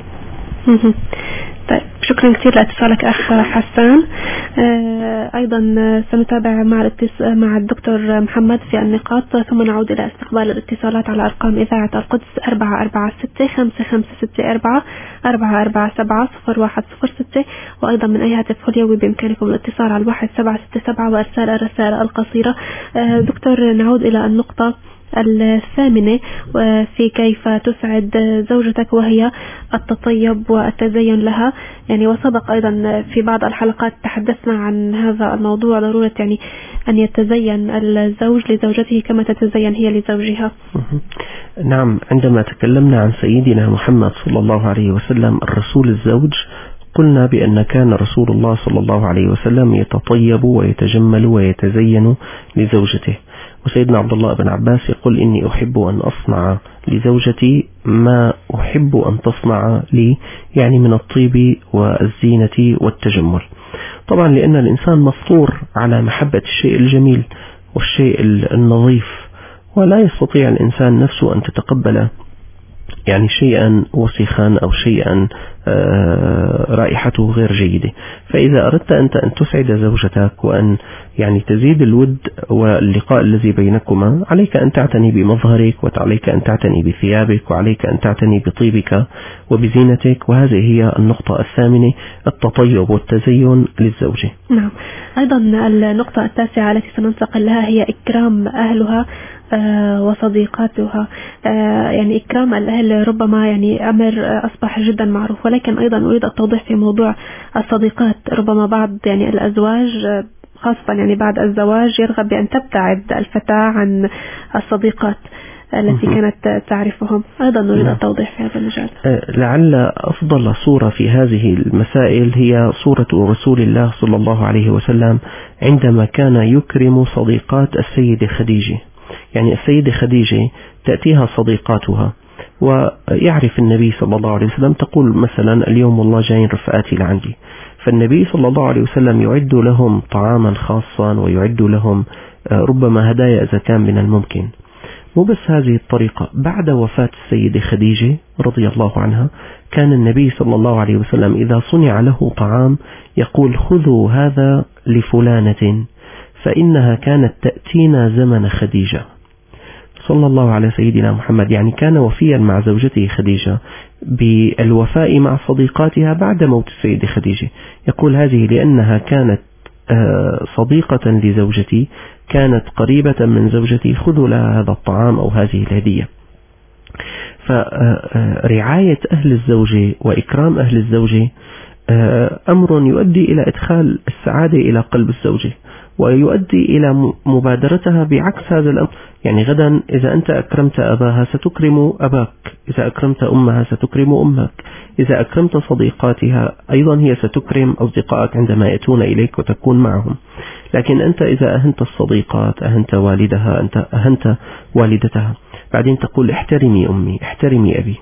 طيب شكرا كثير لاتصالك أخ حسان. أيضا سنتابع مع الدكتور محمد في النقاط، ثم نعود إلى استقبال الاتصالات على أرقام إذاعة القدس 446-554-447-0106، وأيضا من أي هاتف خليوي بإمكانكم الاتصال على 1767 وإرسال الرسائل القصيرة. دكتور، نعود إلى النقطة الثامنة في كيف تسعد زوجتك، وهي التطيب والتزين لها. يعني وسبق أيضا في بعض الحلقات تحدثنا عن هذا الموضوع، ضرورة يعني أن يتزين الزوج لزوجته كما تتزين هي لزوجها. نعم، عندما تكلمنا عن سيدنا محمد صلى الله عليه وسلم الرسول الزوج، قلنا بأن كان رسول الله صلى الله عليه وسلم يتطيب ويتجمل ويتزين لزوجته. وسيدنا عبد الله بن عباس يقول: إني أحب أن أصنع لزوجتي ما أحب أن تصنع لي، يعني من الطيب والزينة والتجمل. طبعا لأن الإنسان مفطور على محبة الشيء الجميل والشيء النظيف، ولا يستطيع الإنسان نفسه أن تتقبل يعني شيئا وسخا أو شيئا رائحته غير جيدة. فإذا أردت أنت أن تسعد زوجتك وأن يعني تزيد الود واللقاء الذي بينكما، عليك أن تعتني بمظهرك، وعليك أن تعتني بثيابك، وعليك أن تعتني بطيبك وبزينتك. وهذه هي النقطة الثامنة، التطيب والتزين للزوجة. نعم. أيضا النقطة التاسعة التي سننتقل لها هي إكرام أهلها وصديقاتها. يعني إكرام الأهل ربما يعني أمر أصبح جدا معروف، ولكن أيضا أريد التوضيح في موضوع الصديقات. ربما بعض يعني الأزواج خاصة يعني بعد الزواج يرغب بأن تبتعد الفتاة عن الصديقات التي كانت تعرفهم. أيضا نريد التوضيح في هذا المجال. لعل أفضل صورة في هذه المسائل هي صورة رسول الله صلى الله عليه وسلم عندما كان يكرم صديقات السيدة خديجة. يعني السيدة خديجة تأتيها صديقاتها ويعرف النبي صلى الله عليه وسلم، تقول مثلا: اليوم والله جايين رفقاتي لعندي، فالنبي صلى الله عليه وسلم يعد لهم طعاما خاصا ويعد لهم ربما هدايا إذا كان من الممكن. مو بس هذه الطريقة، بعد وفاة السيدة خديجة رضي الله عنها كان النبي صلى الله عليه وسلم إذا صنع له طعام يقول: خذوا هذا لفلانة فإنها كانت تأتينا زمن خديجة. صلى الله على سيدنا محمد. يعني كان وفيا مع زوجته خديجة بالوفاء مع صديقاتها بعد موت السيدة خديجة. يقول: هذه لأنها كانت صديقة لزوجتي، كانت قريبة من زوجتي، خذوا لها هذا الطعام أو هذه الهدية. فرعاية أهل الزوجة وإكرام أهل الزوجة أمر يؤدي إلى إدخال السعادة إلى قلب الزوجة، ويؤدي إلى مبادرتها بعكس هذا الأمر. يعني غدا إذا أنت أكرمت أباها ستكرم أباك، إذا أكرمت أمها ستكرم أمك، إذا أكرمت صديقاتها أيضا هي ستكرم أصدقائك عندما يأتون إليك وتكون معهم. لكن أنت إذا أهنت الصديقات أهنت والدها، أنت أهنت والدتها، بعدين تقول: احترمي أمي، احترمي أبي.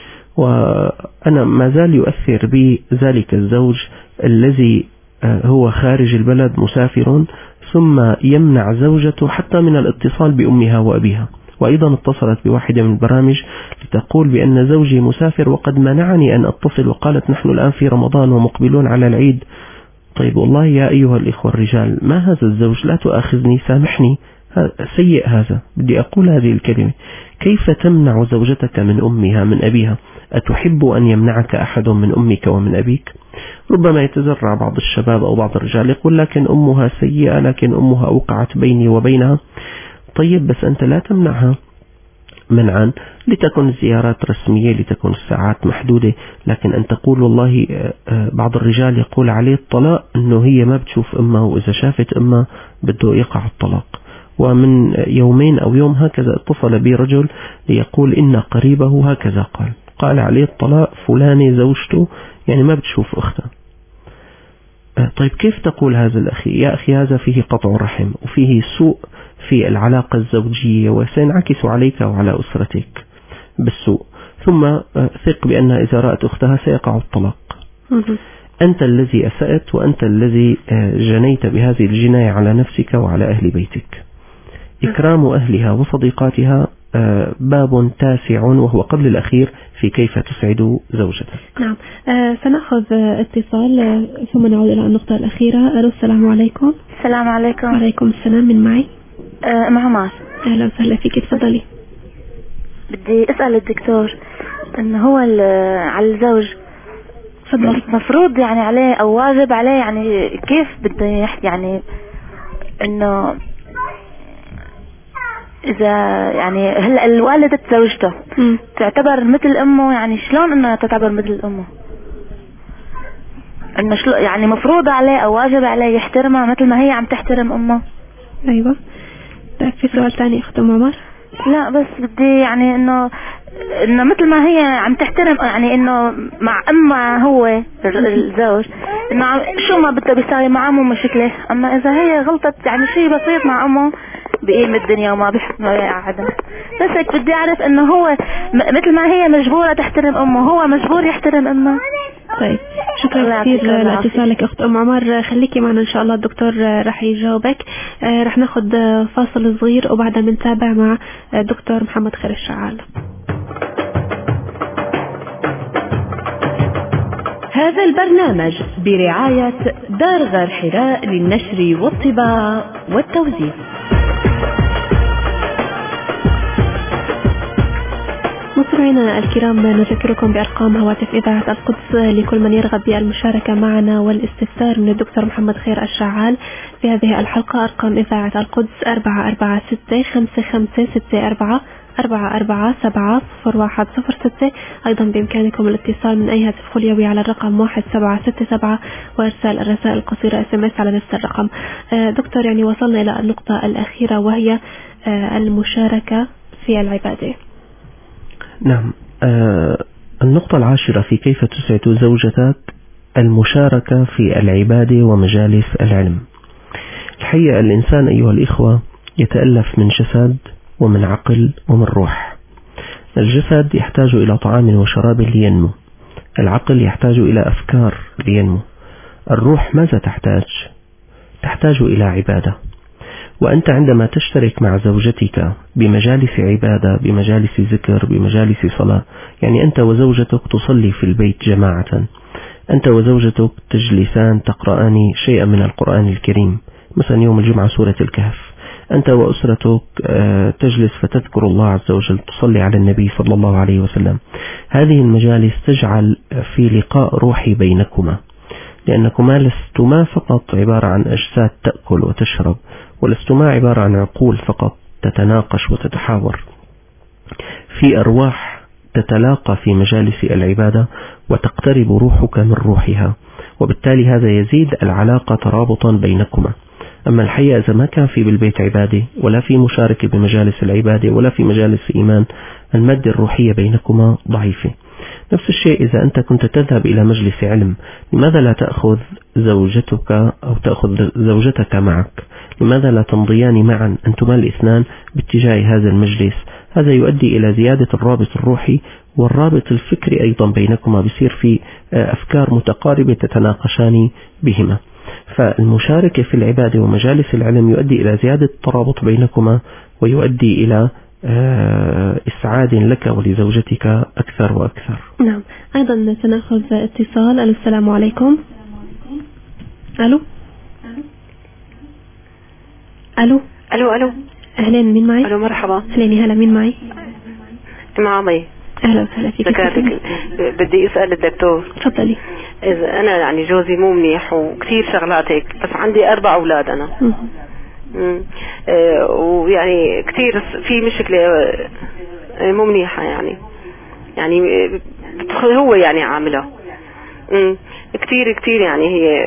وأنا ما زال يؤثر بي ذلك الزوج الذي هو خارج البلد مسافر، ثم يمنع زوجته حتى من الاتصال بأمها وأبيها. وأيضا اتصلت بواحدة من البرامج لتقول بأن زوجي مسافر وقد منعني أن أتصل، وقالت: نحن الآن في رمضان ومقبلون على العيد. طيب والله يا أيها الإخوة الرجال، ما هذا الزوج؟ لا تؤاخذني، سامحني، سيء هذا. بدي أقول هذه الكلمة: كيف تمنع زوجتك من أمها من أبيها؟ أتحب أن يمنعك أحد من أمك ومن أبيك؟ ربما يتزرع بعض الشباب أو بعض الرجال يقول: لكن أمها سيئة، لكن أمها أوقعت بيني وبينها. طيب بس أنت لا تمنعها منعا، لتكن الزيارات رسمية، لتكن الساعات محدودة، لكن أن تقول والله بعض الرجال يقول عليه الطلاق أنه هي ما بتشوف أمها، وإذا شافت أمها بده يقع الطلاق. ومن يومين أو يوم هكذا اتصل بي رجل ليقول إن قريبه هكذا قال عليه الطلاق فلانة زوجته يعني ما بتشوف أختها. طيب كيف تقول هذا الأخي؟ يا أخي هذا فيه قطع رحم وفيه سوء في العلاقة الزوجية، وسينعكس عليك وعلى أسرتك بالسوء. ثم ثق بأنها إذا رأت أختها سيقع الطلاق. أنت الذي أسأت، وأنت الذي جنيت بهذه الجناية على نفسك وعلى أهل بيتك. إكرام أهلها وصديقاتها باب تاسع وهو قبل الأخير في كيف تسعد زوجتك. نعم. سنأخذ اتصال ثم نعود إلى النقطة الأخيرة. السلام عليكم. السلام عليكم. وعليكم السلام. من معي؟ معمار. أهلا وسهلا فيك، تفضلي. بدي أسأل الدكتور إنه هو على الزوج مفروض يعني عليه أو واجب عليه، يعني كيف بده يعني إنه اذا يعني هلا الوالدة زوجته تعتبر مثل امه، يعني شلون انه تعتبر مثل امه؟ انه يعني مفروض عليه او واجب عليه يحترمها مثل ما هي عم تحترم امه؟ ايوه. طيب في سؤال ثاني اخت ام عمر؟ لا بس بدي يعني انه مثل ما هي عم تحترم، يعني انه مع امه هو الزوج انه شو ما بده بيساوي مع امه مشكله، اما اذا هي غلطت يعني شيء بسيط مع امه بقيم الدنيا وما بيحكموا يقعدها. بس هيك بدي اعرف انه هو مثل ما هي مجبوره تحترم امه هو مجبور يحترم امه. طيب شكرا كثير لاتصالك اخت ام عمر، خليكي معنا ان شاء الله الدكتور راح يجاوبك. راح ناخذ فاصل صغير وبعدها بنتابع مع دكتور محمد خير الشعال. هذا البرنامج برعاية دار غار حراء للنشر والطباعة والتوزيع. مستمعينا الكرام، نذكركم بأرقام هواتف إذاعة القدس لكل من يرغب بالمشاركة معنا والاستفسار من الدكتور محمد خير الشعال في هذه الحلقة. أرقام إذاعة القدس 446-5564-447-0106. أيضا بإمكانكم الاتصال من أي هاتف خليوي على الرقم 1767 وإرسال الرسائل القصيرة SMS على نفس الرقم. دكتور، يعني وصلنا إلى النقطة الأخيرة وهي المشاركة في العبادة. نعم. النقطة العاشرة في كيف تسعد زوجتك المشاركة في العبادة ومجالس العلم. الحقيقة الإنسان أيها الإخوة يتألف من جسد ومن عقل ومن روح. الجسد يحتاج إلى طعام وشراب لينمو، العقل يحتاج إلى أفكار لينمو، الروح ماذا تحتاج؟ تحتاج إلى عبادة. وأنت عندما تشترك مع زوجتك بمجالس عبادة، بمجالس ذكر، بمجالس صلاة، يعني أنت وزوجتك تصلي في البيت جماعة، أنت وزوجتك تجلسان تقرآن شيئا من القرآن الكريم، مثلا يوم الجمعة سورة الكهف، أنت وأسرتك تجلس فتذكر الله عز وجل، تصلي على النبي صلى الله عليه وسلم. هذه المجالس تجعل في لقاء روحي بينكما، لأنكما لستما فقط عبارة عن أجساد تأكل وتشرب، ولستما عبارة عن عقول فقط تتناقش وتتحاور، في أرواح تتلاقى في مجالس العبادة وتقترب روحك من روحها، وبالتالي هذا يزيد العلاقة ترابطا بينكما. أما الحقيقة إذا ما كان في بالبيت عبادة ولا في مشاركة بمجالس العبادة ولا في مجالس إيمان، المادة الروحية بينكما ضعيفة. نفس الشيء إذا أنت كنت تذهب إلى مجلس علم، لماذا لا تأخذ زوجتك أو تأخذ زوجتك معك؟ لماذا لا تمضيان معا أنتما الاثنان باتجاه هذا المجلس؟ هذا يؤدي إلى زيادة الرابط الروحي والرابط الفكري أيضا بينكما، بيصير في أفكار متقاربة تتناقشان بهما. فالمشاركة في العبادة ومجالس العلم يؤدي إلى زيادة الترابط بينكما ويؤدي إلى إسعاد لك ولزوجتك أكثر وأكثر. نعم. أيضا سنأخذ اتصال. السلام عليكم. ألو ألو ألو ألو أهلين، مين معي؟ ألو مرحبا. أهلين، هلا مين معي؟ معي. أهلا وسهلا فيك. بدي أسأل الدكتور. تفضلي. إذا أنا يعني جوزي مو منيح وكثير شغلات هيك، بس عندي 4 أولاد أنا. ويعني كثير في مشكلة مو منيحة، يعني هو يعني عاملة كثير يعني هي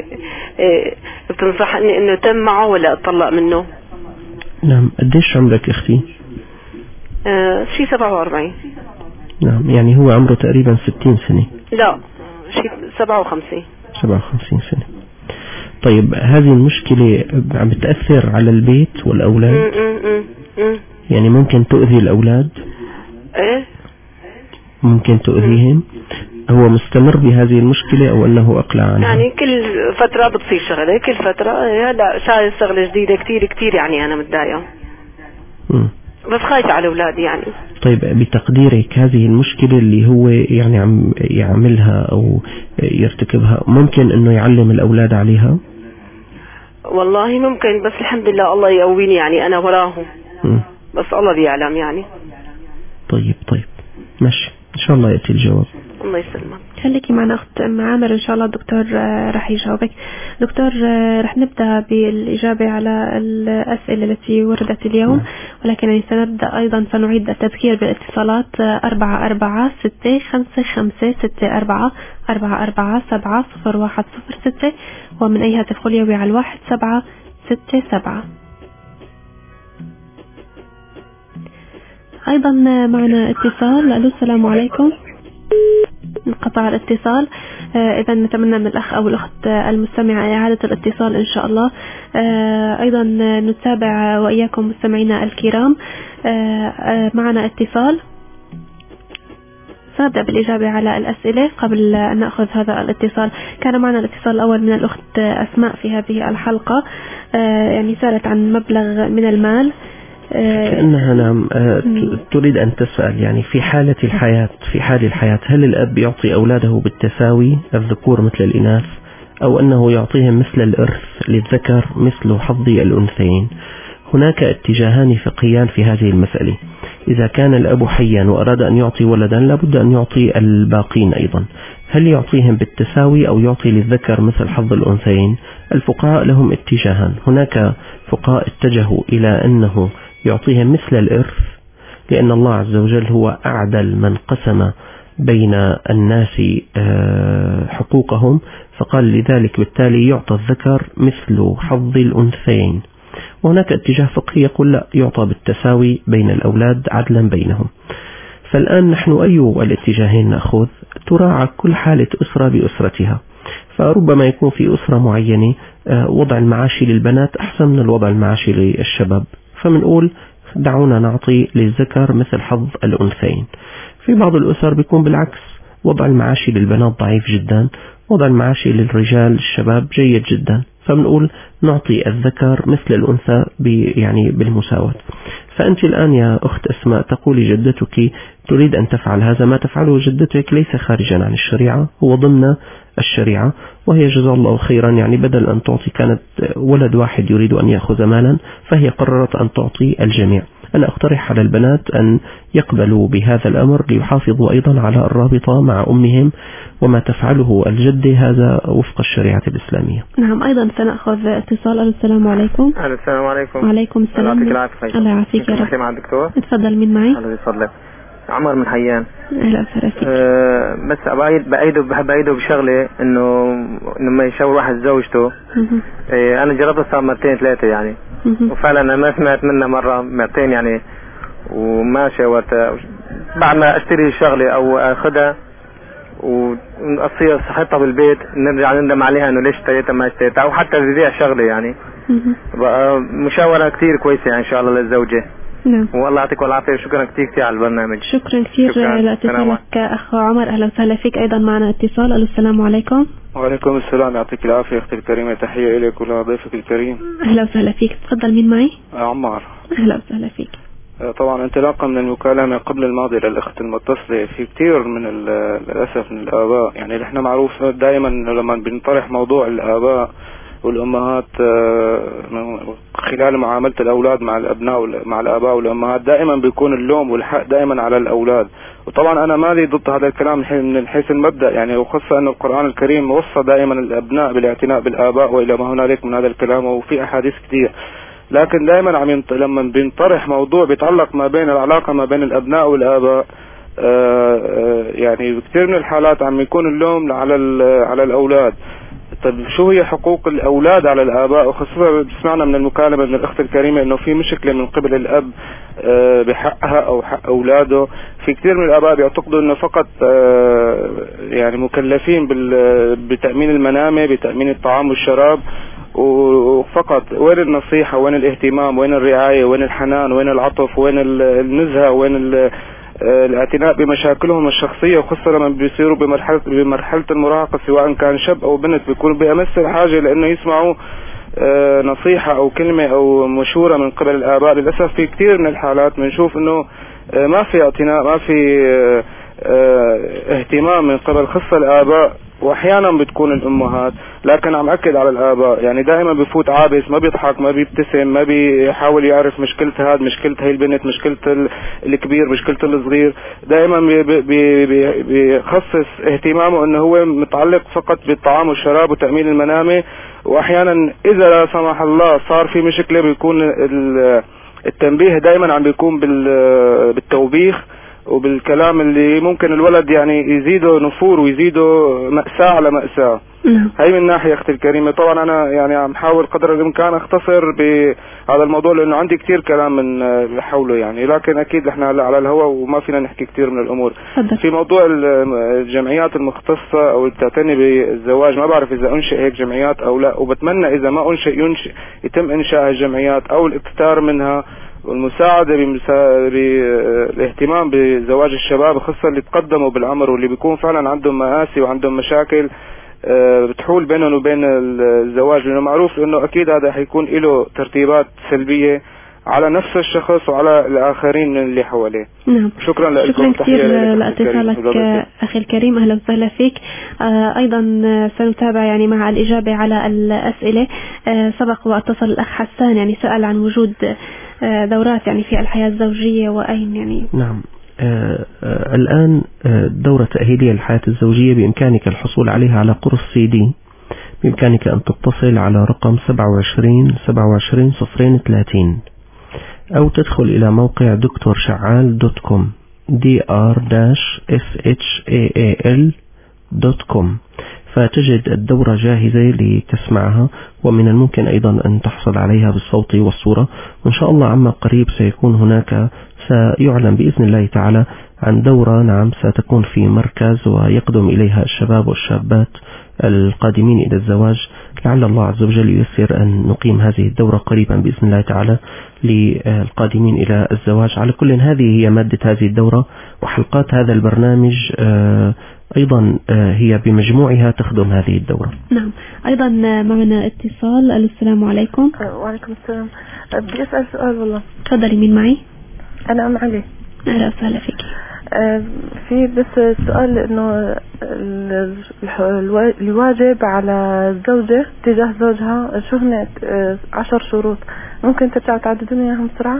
بتنصحني إنه تم معه ولا أطلق منه. نعم. قديش عمرك أختي؟ شي 47. نعم. يعني هو عمره تقريبا 60 سنة. لا، شي 57 سنة. طيب هذه المشكلة عم بتأثر على البيت والأولاد؟ يعني ممكن تؤذي الأولاد؟ ايه ممكن تؤذيهم؟ هو مستمر بهذه المشكلة أو أنه أقلع عنها؟ يعني كل فترة بتصير شغلة، كل فترة هلا شايف شغلة جديدة كتير يعني أنا متضايقة، بس خايفة على أولادي يعني. طيب بتقديرك هذه المشكلة اللي هو يعني عم يعملها أو يرتكبها ممكن أنه يعلم الأولاد عليها؟ والله ممكن، بس الحمد لله الله يقويني، يعني أنا وراهم، بس الله بيعلم يعني. طيب ماشي، إن شاء الله يأتي الجواب. الله يسلمك. خليكي معنا أخت عامر إن شاء الله الدكتور راح يجاوبك. دكتور راح نبدأ بالإجابة على الأسئلة التي وردت اليوم، ولكن سنبدأ أيضا سنعيد التذكير بالاتصالات 446564 ومن أي هاتف خليوي على 1767. أيضا معنا اتصال. ألو السلام عليكم. انقطع الاتصال. إذا نتمنى من الأخ أو الأخت المستمعة إعادة الاتصال إن شاء الله. أيضا نتابع وإياكم مستمعينا الكرام. معنا اتصال، سنبدأ بالإجابة على الأسئلة قبل أن نأخذ هذا الاتصال. كان معنا الاتصال الأول من الأخت أسماء في هذه الحلقة، يعني سألت عن مبلغ من المال كأنها نعم تريد أن تسأل يعني في حال الحياة هل الأب يعطي أولاده بالتساوي الذكور مثل الإناث، أو أنه يعطيهم مثل الإرث للذكر مثل حظ الأنثيين؟ هناك اتجاهان فقهيان في هذه المسألة. إذا كان الأب حيا وأراد أن يعطي ولدا لابد أن يعطي الباقين أيضا. هل يعطيهم بالتساوي أو يعطي للذكر مثل حظ الأنثيين؟ الفقهاء لهم اتجاهان. هناك فقهاء اتجهوا إلى أنه يعطيهم مثل الإرث، لأن الله عز وجل هو أعدل من قسم بين الناس حقوقهم، فقال لذلك بالتالي يعطى الذكر مثل حظ الأنثيين. وهناك اتجاه فقهي يقول لا، يعطى بالتساوي بين الأولاد عدلا بينهم. فالآن نحن أي الاتجاهين نأخذ؟ تراعى كل حالة أسرة بأسرتها، فربما يكون في أسرة معينة وضع المعاشي للبنات أحسن من الوضع المعاشي للشباب، فمنقول دعونا نعطي للذكر مثل حظ الأنثيين. في بعض الأسر بيكون بالعكس، وضع المعاشي للبنات ضعيف جدا، وضع المعاشي للرجال الشباب جيد جدا، فبنقول نعطي الذكر مثل الأنثى يعني بالمساواة. فأنت الآن يا أخت أسماء تقولي جدتك تريد أن تفعل هذا، ما تفعله جدتك ليس خارجا عن الشريعة، هو ضمن الشريعة، وهي جزا الله خيرا يعني بدل أن تعطي كانت ولد واحد يريد أن يأخذ مالا فهي قررت أن تعطي الجميع. أنا أقترح على البنات أن يقبلوا بهذا الأمر ليحافظوا أيضا على الرابطة مع أمهم، وما تفعله الجدة هذا وفق الشريعة الإسلامية. نعم. أيضا سنأخذ اتصال. السلام عليكم. السلام عليكم. وعليكم السلام. الله يعافيك يا رب. مع الدكتور. اتفضل. مين معي؟ الله يفضلك. عمر من حيان. أهلا وسهلا فيك. بس بأيده بشغلة إنه لما يشاور واحد زوجته. أنا جربت صار مرتين ثلاثة يعني، وفعلا أنا ما سمعت منها مرة مرتين يعني، وما شاورت. بعد ما أشتري الشغلة أو أخذها وأصير صحتها بالبيت نرجع نندم عليها إنه ليش اشتريتها ما اشتريتها، أو حتى ببيع شغلة يعني. مشاورة كثير كويسة يعني إن شاء الله للزوجة. نعم. والله يعطيك العافية، وشكرا كثير على البرنامج. شكرا كثير لاتصالك أخ عمر. أهلا وسهلا فيك. أيضا معنا اتصال. السلام عليكم. وعليكم السلام. يعطيك العافية أختي الكريمة، تحية إليك ولضيفك الكريم. أهلا وسهلا فيك. تفضل. مين معي؟ عمار. أهلا وسهلا فيك. طبعا انطلاقا من المكالمة قبل الماضي للأخت المتصلة، في كثير من للأسف من الآباء يعني احنا معروف دائما لما بنطرح موضوع الآباء والأمهات خلال معاملة الأولاد مع الأبناء مع الآباء والأمهات دائما بيكون اللوم والحق دائما على الأولاد. وطبعا أنا مالي ضد هذا الكلام من حيث المبدأ يعني، وخاصة أن القرآن الكريم وصى دائما الأبناء بالاعتناء بالآباء وإلى ما هنالك من هذا الكلام، وفي أحاديث كثير. لكن دائما لما بنطرح موضوع بيتعلق ما بين العلاقة ما بين الأبناء والآباء يعني كثير من الحالات عم يكون اللوم على الأولاد. طيب شو هي حقوق الأولاد على الآباء؟ وخاصة سمعنا من المكالمة من الأخت الكريمة إنه في مشكلة من قبل الأب بحقها أو حق أولاده. في كثير من الآباء بيعتقدوا إنه فقط يعني مكلفين بتأمين المنامة، بتأمين الطعام والشراب وفقط. وين النصيحة؟ وين الاهتمام؟ وين الرعاية؟ وين الحنان؟ وين العطف؟ وين النزهة؟ وين الاعتناء بمشاكلهم الشخصية، وخاصة لما بيصيروا بمرحلة المراهقة سواء كان شاب أو بنت، بيكونوا بأمس الحاجة لأنه يسمعوا نصيحة أو كلمة أو مشورة من قبل الآباء. للأسف في كثير من الحالات بنشوف إنه ما في اعتناء، ما في اهتمام من قبل خاصة الآباء واحيانا بتكون الامهات، لكن عم اكد على الاباء، يعني دائما بفوت عابس، ما بيضحك، ما بيبتسم، ما بيحاول يعرف مشكلة هاد، مشكلة هي البنت، مشكلة الكبير، مشكلة الصغير، دائما بيخصص اهتمامه انه هو متعلق فقط بالطعام والشراب وتأمين المنامة. واحيانا اذا لا سمح الله صار في مشكلة بيكون التنبيه دائما عم بيكون بالتوبيخ وبالكلام اللي ممكن الولد يعني يزيده نفور ويزيده مأساة على مأساة. هاي من ناحية اختي الكريمة. طبعا انا يعني عم حاول قدر الامكان اختصر بهذا الموضوع لانه عندي كتير كلام من حوله يعني، لكن اكيد احنا هلا على الهواء وما فينا نحكي كتير من الامور. في موضوع الجمعيات المختصة او اللي بتعتني بالزواج، ما بعرف اذا انشئ هيك جمعيات او لا، وبتمنى اذا ما انشئ يتم انشاء الجمعيات او الاكثار منها، والمساعدة بالاهتمام بزواج الشباب خاصة اللي تقدموا بالعمر واللي بيكون فعلا عندهم مآسي وعندهم مشاكل بتحول بينهم وبين الزواج، لأنه معروف أنه أكيد هذا حيكون له ترتيبات سلبية على نفس الشخص وعلى الآخرين اللي حواليه. نعم. شكرا لكم. شكرا كثير لاتصالك أخي الكريم، أهلا وسهلا فيك. أيضا سنتابع يعني مع الإجابة على الأسئلة. سبق واتصل الأخ حسان يعني سأل عن وجود دورات يعني في الحياة الزوجية وأين يعني. نعم. الآن دورة تأهيلية للحياة الزوجية بإمكانك الحصول عليها على قرص CD. بإمكانك أن تتصل على رقم 27 27 030 أو تدخل إلى موقع دكتورشعال.com dr-shaal.com فتجد الدورة جاهزة لتسمعها، ومن الممكن أيضا أن تحصل عليها بالصوت والصورة، وإن شاء الله عما قريب سيكون هناك سيعلن بإذن الله تعالى عن دورة نعم ستكون في مركز ويقدم إليها الشباب والشابات القادمين إلى الزواج. لعل الله عز وجل ييسر أن نقيم هذه الدورة قريبا بإذن الله تعالى للقادمين إلى الزواج. على كل هذه هي مادة هذه الدورة، وحلقات هذا البرنامج أيضا هي بمجموعها تخدم هذه الدورة. نعم. أيضا معنا اتصال. السلام عليكم. وعليكم السلام. بدي أسأل سؤال والله. تفضلي. مين معي؟ أنا أم علي. أهلا وسهلا فيك. في بس سؤال إنه الواجب على الزوجة تجاه زوجها شو هن 10 شروط، ممكن ترجع تعددون إياهم بسرعة؟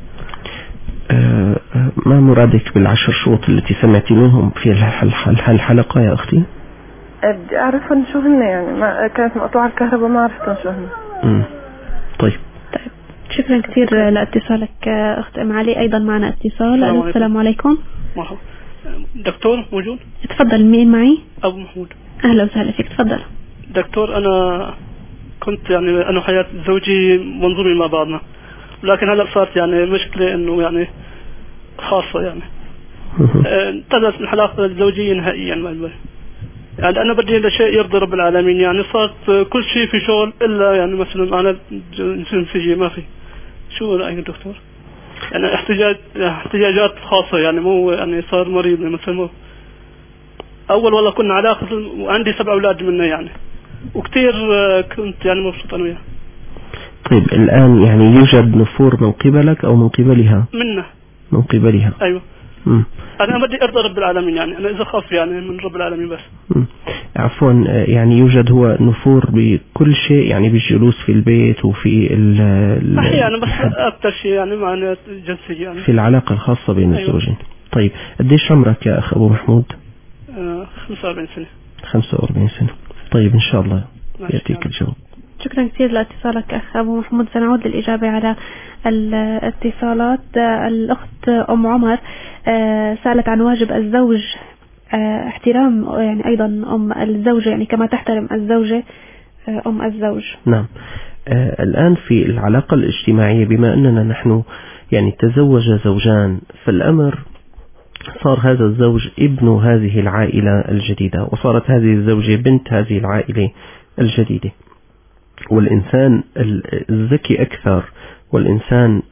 ما مرادك بال10 شروط التي سمعتي منهم في الحلقة يا أختي؟ بدي أعرفهم شو هن، يعني ما كانت مقطوعة الكهرباء ما عرفتهم شو هن. طيب. شكرا كثير لاتصالك أخت أم علي. أيضا معنا اتصال. السلام عليكم. مرحبا. دكتور موجود؟ تفضل. مين معي؟ أبو محمود. أهلا وسهلا فيك. تفضل دكتور. أنا كنت يعني أنا وحياة زوجي منظومين مع بعضنا، لكن هلا صارت يعني مشكلة إنه يعني خاصة يعني انتهت العلاقة الزوجية نهائيا يعني أنا بدي شيء يرضي رب العالمين، يعني صارت كل شيء في شغل إلا يعني مثلا أنا جنسية ما في. شو رأيك دكتور؟ يعني احتياجات خاصة، يعني مو يعني صار مريض مثلا. أول والله كنا علاقة وعندي 7 أولاد منه يعني، وكتير كنت يعني مبسوط أنا وياه. طيب الآن يعني يوجد نفور من قبلك أو من قبلها؟ منه. من قبلها. أيوة. أنا بدي أرضى رب العالمين، يعني أنا إذا خاف يعني من رب العالمين بس. عفوا، يعني يوجد هو نفور بكل شيء، يعني بالجلوس في البيت وفي أحيانا بس أكثر شيء يعني معنى جنسية يعني في العلاقة الخاصة بين أيوة. الزوجين. طيب قديش عمرك يا أخ أبو محمود؟ 45 سنة. 45 سنة. طيب إن شاء الله يأتيك الجواب. شكرا كثير لاتصالك أخ أبو محمود. سنعود للإجابة على الاتصالات. الأخت أم عمر سألت عن واجب الزوج احترام يعني أيضا أم الزوجة، يعني كما تحترم الزوجة أم الزوج. نعم. الآن في العلاقة الاجتماعية بما أننا نحن يعني تزوج زوجان، فالأمر صار هذا الزوج ابن هذه العائلة الجديدة، وصارت هذه الزوجة بنت هذه العائلة الجديدة. والإنسان الذكي أكثر والإنسان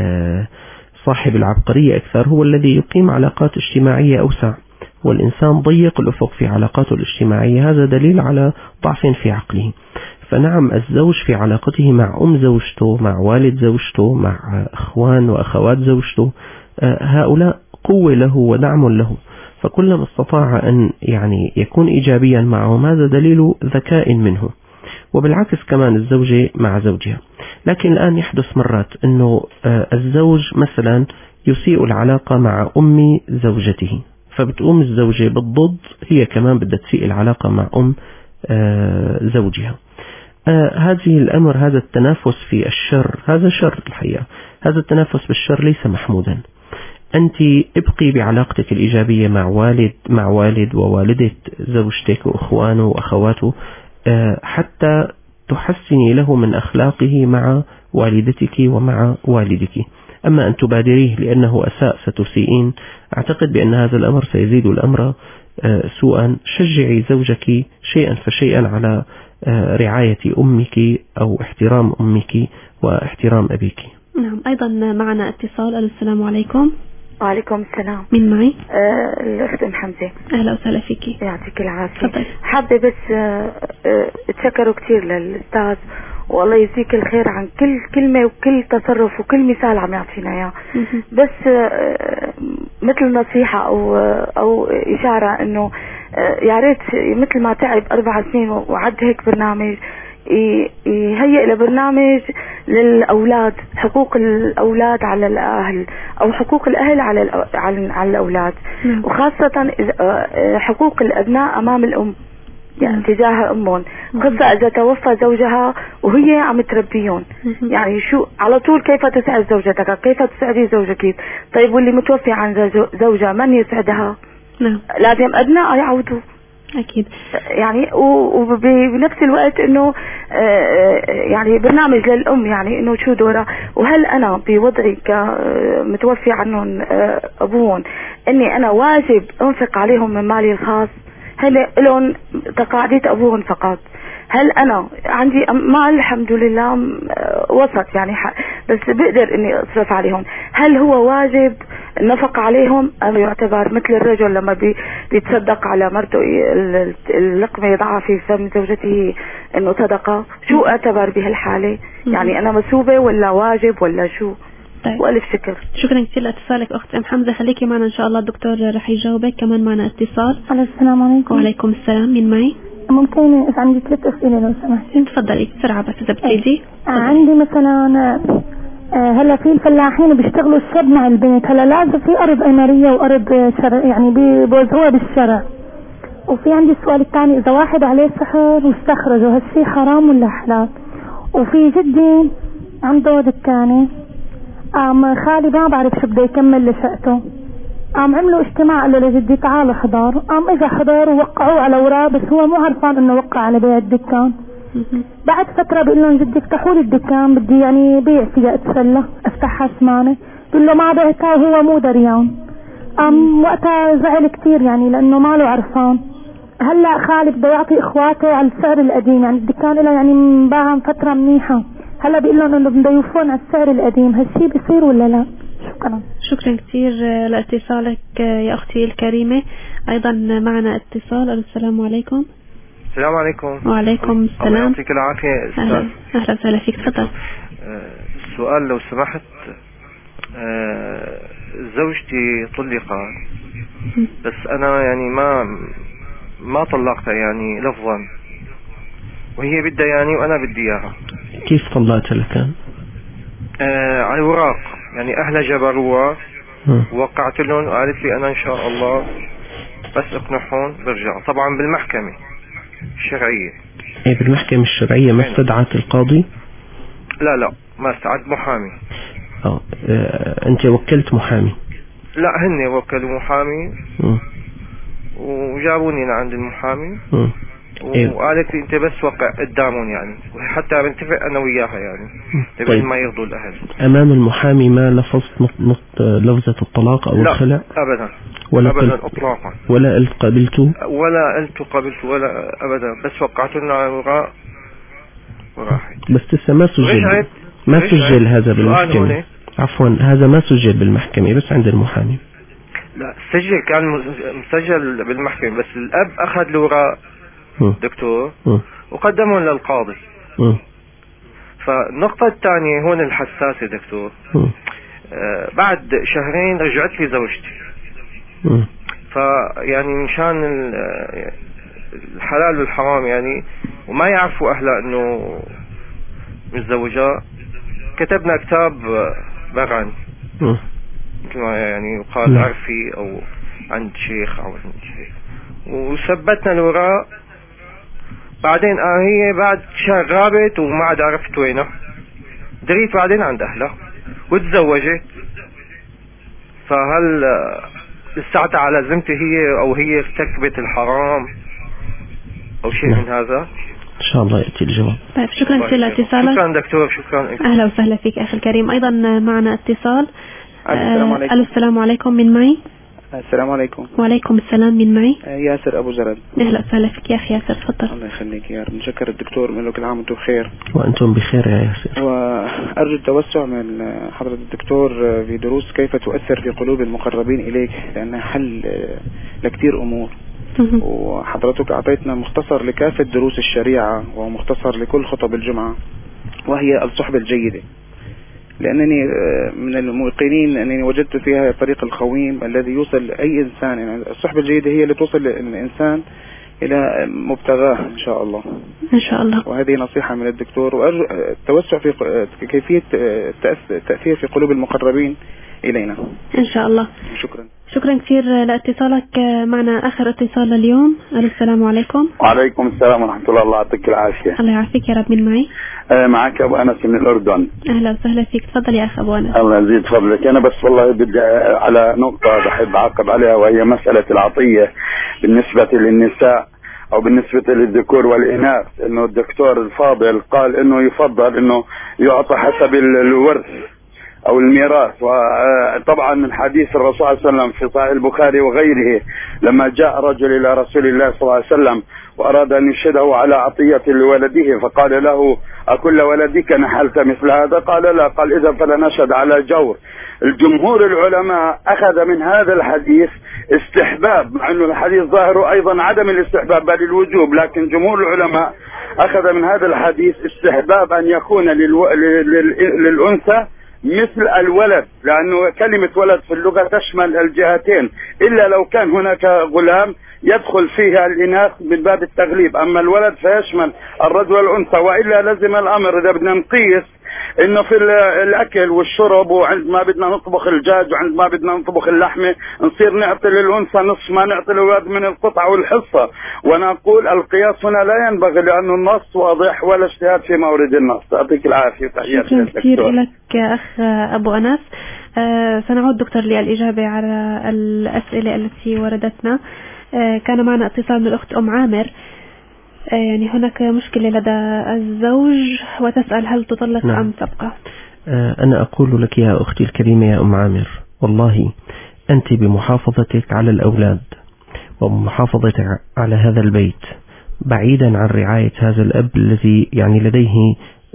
صاحب العبقرية أكثر هو الذي يقيم علاقات اجتماعية أوسع، والإنسان ضيق الأفق في علاقاته الاجتماعية، هذا دليل على ضعف في عقله. فنعم الزوج في علاقته مع أم زوجته، مع والد زوجته، مع أخوان وأخوات زوجته، هؤلاء قوة له ودعم له. فكلما استطاع أن يعني يكون إيجابيا معهم هذا دليل ذكاء منه. وبالعكس كمان الزوجة مع زوجها. لكن الآن يحدث مرات أنه الزوج مثلا يسيء العلاقة مع أم زوجته، فبتقوم الزوجة بالضد هي كمان بدها تسيء العلاقة مع أم زوجها. هذه الأمر، هذا التنافس في الشر هذا شر الحقيقة. هذا التنافس بالشر ليس محمودا. أنت ابقي بعلاقتك الإيجابية مع والد ووالدة زوجتك وأخوانه وأخواته حتى تحسني له من أخلاقه مع والدتك ومع والدك. أما أن تبادريه لأنه أساء ستسيئين، أعتقد بأن هذا الأمر سيزيد الأمر سوءا. شجعي زوجك شيئا فشيئا على رعاية أمك أو احترام أمك واحترام أبيك. نعم. أيضا معنا اتصال. السلام عليكم. وعليكم السلام. من معي؟ الأخت أم حمزة. أهلا وسهلا فيكي. يعطيك العافية. حابة بس اتشكروا كتير للأستاذ، والله يجزيك الخير عن كل كلمة وكل تصرف وكل مثال عم يعطينا اياه. بس مثل نصيحة او اشارة انه يا ريت مثل ما تعب 4 سنين وعد هيك برنامج يهيئ لبرنامج للأولاد، حقوق الأولاد على الأهل أو حقوق الأهل على الأولاد، وخاصة حقوق الأبناء أمام الأم يعني تجاه أمهم، خاصة إذا توفى زوجها وهي عم تربيهم. يعني شو على طول كيف تسعد زوجتك، كيف تسعدي زوجك. طيب واللي متوفي عن زوجها من يسعدها؟ لازم أبناء يعودوا أكيد. يعني وبنفس الوقت إنه يعني برنامج للأم، يعني إنه شو دورها، وهل أنا بوضعي كمتوفي عنهم أبوهم إني أنا واجب أنفق عليهم من مالي الخاص؟ هل لهم تقاعدية أبوهم فقط؟ هل أنا عندي مال الحمد لله وسط يعني بس بقدر إني أصرف عليهم؟ هل هو واجب النفقة عليهم أم يعتبر مثل الرجل لما بيتصدق على مرته اللقمة يضعها في فم زوجته إنه صدقة؟ شو أعتبر بهالحالة؟ يعني أنا مسوبة ولا واجب ولا شو؟ طيب. وألف شكر. شكرا كثير لاتصالك أخت أم حمزة. خليكي معنا إن شاء الله، الدكتور رح يجاوبك. كمان معنا اتصال. السلام عليكم. وعليكم السلام. مين معي؟ ممكن إذا عندي 3 أسئلة لو سمحتي. تفضلي بسرعة بس إذا بتريدي. عندي مثلا هلا في الفلاحين بيشتغلوا الشب مع البنت، هلا لازم في أرض إمارية وأرض شرع يعني بوزعوها بالشرع. وفي عندي السؤال الثاني، إذا واحد عليه سحر واستخرجه هالشي حرام ولا حلال؟ وفي جدي عنده دكانة خالي ما بعرف شو بده يكمل لشقته، عملوا اجتماع قالوا لجدي تعال احضر، اجا حضر ووقعوا على اوراق بس هو مو عرفان انه وقع على بيع الدكان. بعد فترة بقول لهم جدي افتحوا لي الدكان بدي يعني بيع فيها اتسلى افتحها سمانة، بقول له ما بعتها وهو مو دريان. وقتها زعل كتير يعني لانه ماله عرفان. هلا خالي بده يعطي اخواته على السعر القديم، يعني الدكان له يعني مباعا فترة منيحة، هلا بيقول لهم انه بده يوفون على السعر القديم، هالشي بيصير ولا لا؟ شكرا كثير لاتصالك يا اختي الكريمة. ايضا معنا اتصال. السلام عليكم. السلام عليكم. وعليكم السلام. يعطيك العافية استاذ. اهلا وسهلا فيك. تفضل. السؤال لو سمحت، زوجتي طلقت بس انا يعني ما طلقتها يعني لفظا، وهي بدها يعني وانا بدي اياها. كيف طلعتها لكان؟ على الوراق، يعني اهلها جبروها وقعت لهم وقالت لي انا ان شاء الله بس اقنعهم برجع، طبعا بالمحكمة الشرعية. ايه بالمحكمة الشرعية ما استدعت القاضي؟ لا ما استدعت محامي. انت وكلت محامي؟ لا هن وكلوا محامي وجابوني لعند المحامي وقالت لي انت بس وقع قدامهم يعني، وحتى بنتفق انا وياها يعني طيب. ما يرضوا الاهل. امام المحامي ما لفظت لفظة الطلاق او لا الخلع؟ ابدا ولا ابدا اطلاقا. ولا قلت قبلته؟ ولا قلت قبلت ولا ابدا، بس وقعت لنا على الوراق وراحت. بس لسه ما سجل هذا بالمحكمة. عفوا هذا ما سجل بالمحكمة بس عند المحامي. لا سجل، كان مسجل بالمحكمة بس الاب اخذ الوراق دكتور وقدمهم للقاضي. فالنقطة الثانية هون الحساسة دكتور، بعد شهرين رجعت لي زوجتي، فيعني مشان الحلال والحرام يعني، وما يعرفوا أهلها إنه متزوجة، كتبنا كتاب برعن مثل ما يعني يقال عرفي أو عند شيخ أو عند شيخ، وثبتنا الوراء. بعدين هي بعد شهر غابت وما عاد عرفت وينها، دريت بعدين عند أهلها وتزوجت. فهل لساتها على ذمتي هي أو هي ارتكبت الحرام أو شيء من هذا؟ إن شاء الله يأتي الجواب. طيب شكرا كثير لاتصالك. شكرا دكتور، شكرا. أهلا وسهلا فيك أخي الكريم. أيضا معنا اتصال. السلام عليكم. السلام عليكم، من معي؟ السلام عليكم. وعليكم السلام، من معي؟ ياسر أبو زرد. أهلا وسهلا فيك يا أخي ياسر، تفضل. الله يخليك يا رب. نشكر الدكتور، من له كل عام وانتم بخير. وأنتم بخير يا ياسر. وأرجو التوسع من حضرة الدكتور في دروس كيف تؤثر في قلوب المقربين إليك، لأنها حل لكثير أمور. وحضرتك أعطيتنا مختصر لكافة دروس الشريعة ومختصر لكل خطب الجمعة، وهي الصحبة الجيدة. لأنني من الموقنين أنني وجدت فيها طريق القويم الذي يوصل أي إنسان، يعني الصحبة الجيدة هي اللي توصل الإنسان إلى مبتغاه إن شاء الله. إن شاء الله. وهذه نصيحة من الدكتور، وأرجو التوسع في كيفية التأثير في قلوب المقربين إلينا إن شاء الله. شكرا. شكرا كثير لاتصالك. معنا آخر اتصال اليوم. السلام عليكم. وعليكم السلام ورحمة الله. الله يعطيك العافية. الله يعافيك يا رب. من معي؟ معك أبو أنس من الأردن. أهلا وسهلا فيك، تفضل يا أخ أبو أنس. الله يزيد فضلك. أنا بس والله بدي على نقطة بحب أعقب عليها، وهي مسألة العطية بالنسبة للنساء أو بالنسبة للذكور والإناث. إنه الدكتور الفاضل قال إنه يفضل إنه يعطى حسب الورث أو الميراث. وطبعا من حديث الرسول صلى الله عليه وسلم في صحيح البخاري وغيره، لما جاء رجل إلى رسول الله صلى الله عليه وسلم وأراد أن يشهده على عطية لولده، فقال له: أكل ولدك نحلت مثل هذا؟ قال لا. قال: إذا فلا نشهد على جور. الجمهور العلماء أخذ من هذا الحديث استحباب، مع أنه الحديث ظاهره أيضا عدم الاستحباب بل الوجوب، لكن جمهور العلماء أخذ من هذا الحديث استحباب أن يكون للأنثى مثل الولد، لأنه كلمة ولد في اللغة تشمل الجهتين، إلا لو كان هناك غلام يدخل فيها الإناث من باب التغليب، أما الولد فيشمل الرجل والأنثى. وإلا لازم الأمر إذا بدنا نقيس إنه في الأكل والشرب، وعندما بدنا نطبخ الدجاج وعندما بدنا نطبخ اللحمة نصير نعطي للأنثى نصف ما نعطي للولد من القطعة والحصة. ونقول القياس هنا لا ينبغي، لأنه النص واضح ولا اجتهاد في مورد النص. يعطيك العافية. تحياتي. شكرا كثير لك يا أخ أبو أنس. سنعود دكتور للإجابة على الأسئلة التي وردتنا. كان معنا اتصال من الأخت أم عامر. يعني هناك مشكلة لدى الزوج وتسأل هل تطلق أم تبقى. أنا أقول لك يا أختي الكريمة يا أم عامر، والله أنت بمحافظتك على الأولاد ومحافظتك على هذا البيت، بعيدا عن رعاية هذا الأب الذي يعني لديه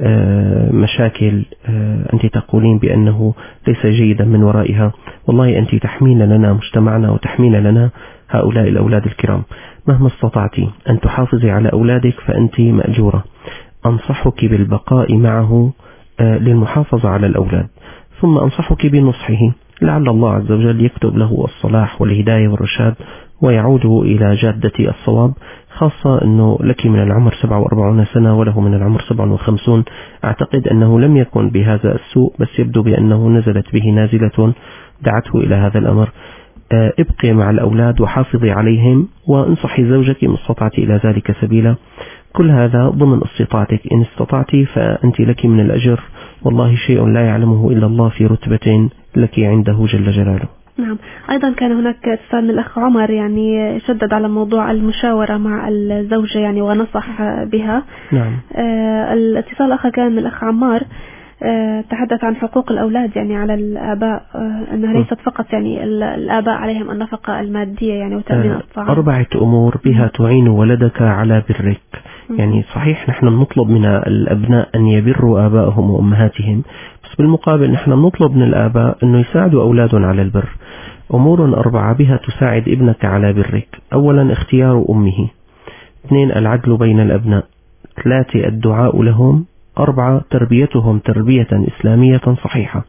مشاكل أنت تقولين بأنه ليس جيدا من ورائها، والله أنت تحمين لنا مجتمعنا وتحمين لنا هؤلاء الأولاد الكرام. مهما استطعت أن تحافظي على أولادك فأنت مأجورة. أنصحك بالبقاء معه للمحافظة على الأولاد، ثم أنصحك بنصحه، لعل الله عز وجل يكتب له الصلاح والهداية والرشاد ويعود إلى جادة الصواب، خاصة أنه لك من العمر 47 سنة وله من العمر 57. أعتقد أنه لم يكن بهذا السوء، بس يبدو بأنه نزلت به نازلة دعته إلى هذا الأمر. ابقي مع الأولاد وحافظي عليهم، وانصحي زوجك إن استطعت إلى ذلك سبيلا. كل هذا ضمن استطاعتك، إن استطعت فأنت لك من الأجر والله شيء لا يعلمه إلا الله في رتبة لك عنده جل جلاله. نعم. أيضا كان هناك اتصال من الأخ عمر، يعني شدد على موضوع المشاورة مع الزوجة يعني ونصح بها. نعم. الاتصال الآخر كان من الأخ عمار، تحدث عن حقوق الأولاد يعني على الآباء، أنها ليست فقط يعني الآباء عليهم النفقة المادية يعني وتأمين الطعام. 4 أمور بها تعين ولدك على برك. يعني صحيح نحن نطلب من الأبناء أن يبروا آبائهم وأمهاتهم، بس بالمقابل نحن نطلب من الآباء أنه يساعدوا أولادهم على البر. أمور 4 بها تساعد ابنك على برك. أولا اختيار أمه، 2 العدل بين الأبناء، 3 الدعاء لهم، 4 تربيتهم تربية إسلامية صحيحة.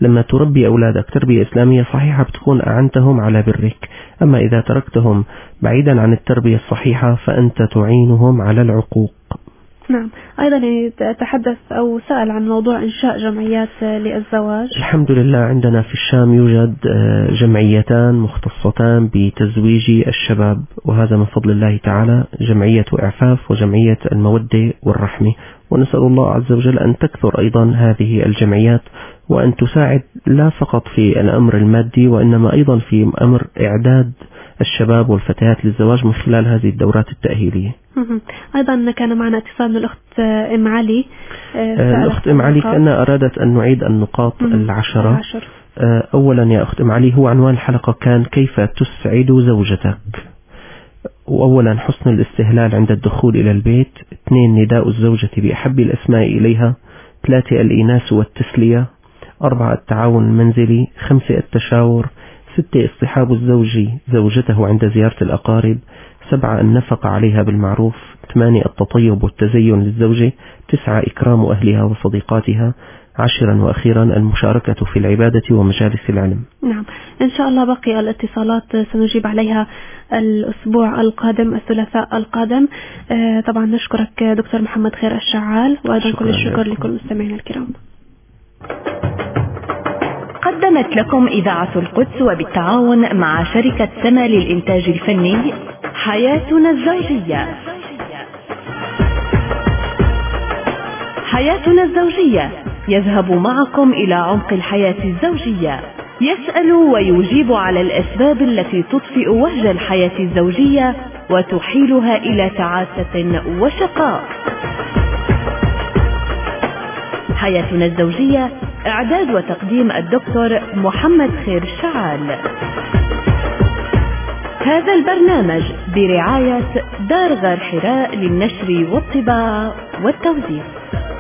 لما تربي أولادك تربية إسلامية صحيحة بتكون أعنتهم على برك. أما إذا تركتهم بعيدا عن التربية الصحيحة فأنت تعينهم على العقوق. نعم. أيضا تحدث أو سأل عن موضوع إنشاء جمعيات للزواج. الحمد لله عندنا في الشام يوجد جمعيتان مختصتان بتزويج الشباب، وهذا من فضل الله تعالى، جمعية إعفاف وجمعية المودة والرحمة، ونسأل الله عز وجل أن تكثر أيضا هذه الجمعيات وأن تساعد لا فقط في الأمر المادي وإنما أيضا في أمر إعداد الشباب والفتيات للزواج من خلال هذه الدورات التأهيلية. أيضا كان معنا اتصال من الأخت أم علي. الأخت أم علي كأنها أرادت أن نعيد النقاط العشرة. أولا يا أخت أم علي، هو عنوان الحلقة كان كيف تسعد زوجتك. وأولا حسن الاستهلال عند الدخول إلى البيت. 2 نداء الزوجة بأحب الأسماء إليها. 3 الإيناس والتسلية. 4 التعاون المنزلي. 5 التشاور. 6 اصطحاب الزوج زوجته عند زيارة الأقارب. 7 النفقة عليها بالمعروف. 8 التطيب والتزين للزوجة. 9 إكرام أهلها وصديقاتها. 10 وأخيرا المشاركة في العبادة ومجالس العلم. نعم، إن شاء الله بقي الاتصالات سنجيب عليها الأسبوع القادم، الثلاثاء القادم. طبعا نشكرك دكتور محمد خير الشعال، وأيضا كل الشكر لكل مستمعينا الكرام. قدمت لكم إذاعة القدس وبالتعاون مع شركة سما للإنتاج الفني حياتنا الزوجية. حياتنا الزوجية يذهب معكم إلى عمق الحياة الزوجية، يسأل ويجيب على الأسباب التي تطفئ وهج الحياة الزوجية وتحيلها إلى تعاسة وشقاء. حياتنا الزوجية، إعداد وتقديم الدكتور محمد خير الشعال. هذا البرنامج برعاية دار غار حراء للنشر والطباعة والتوزيع.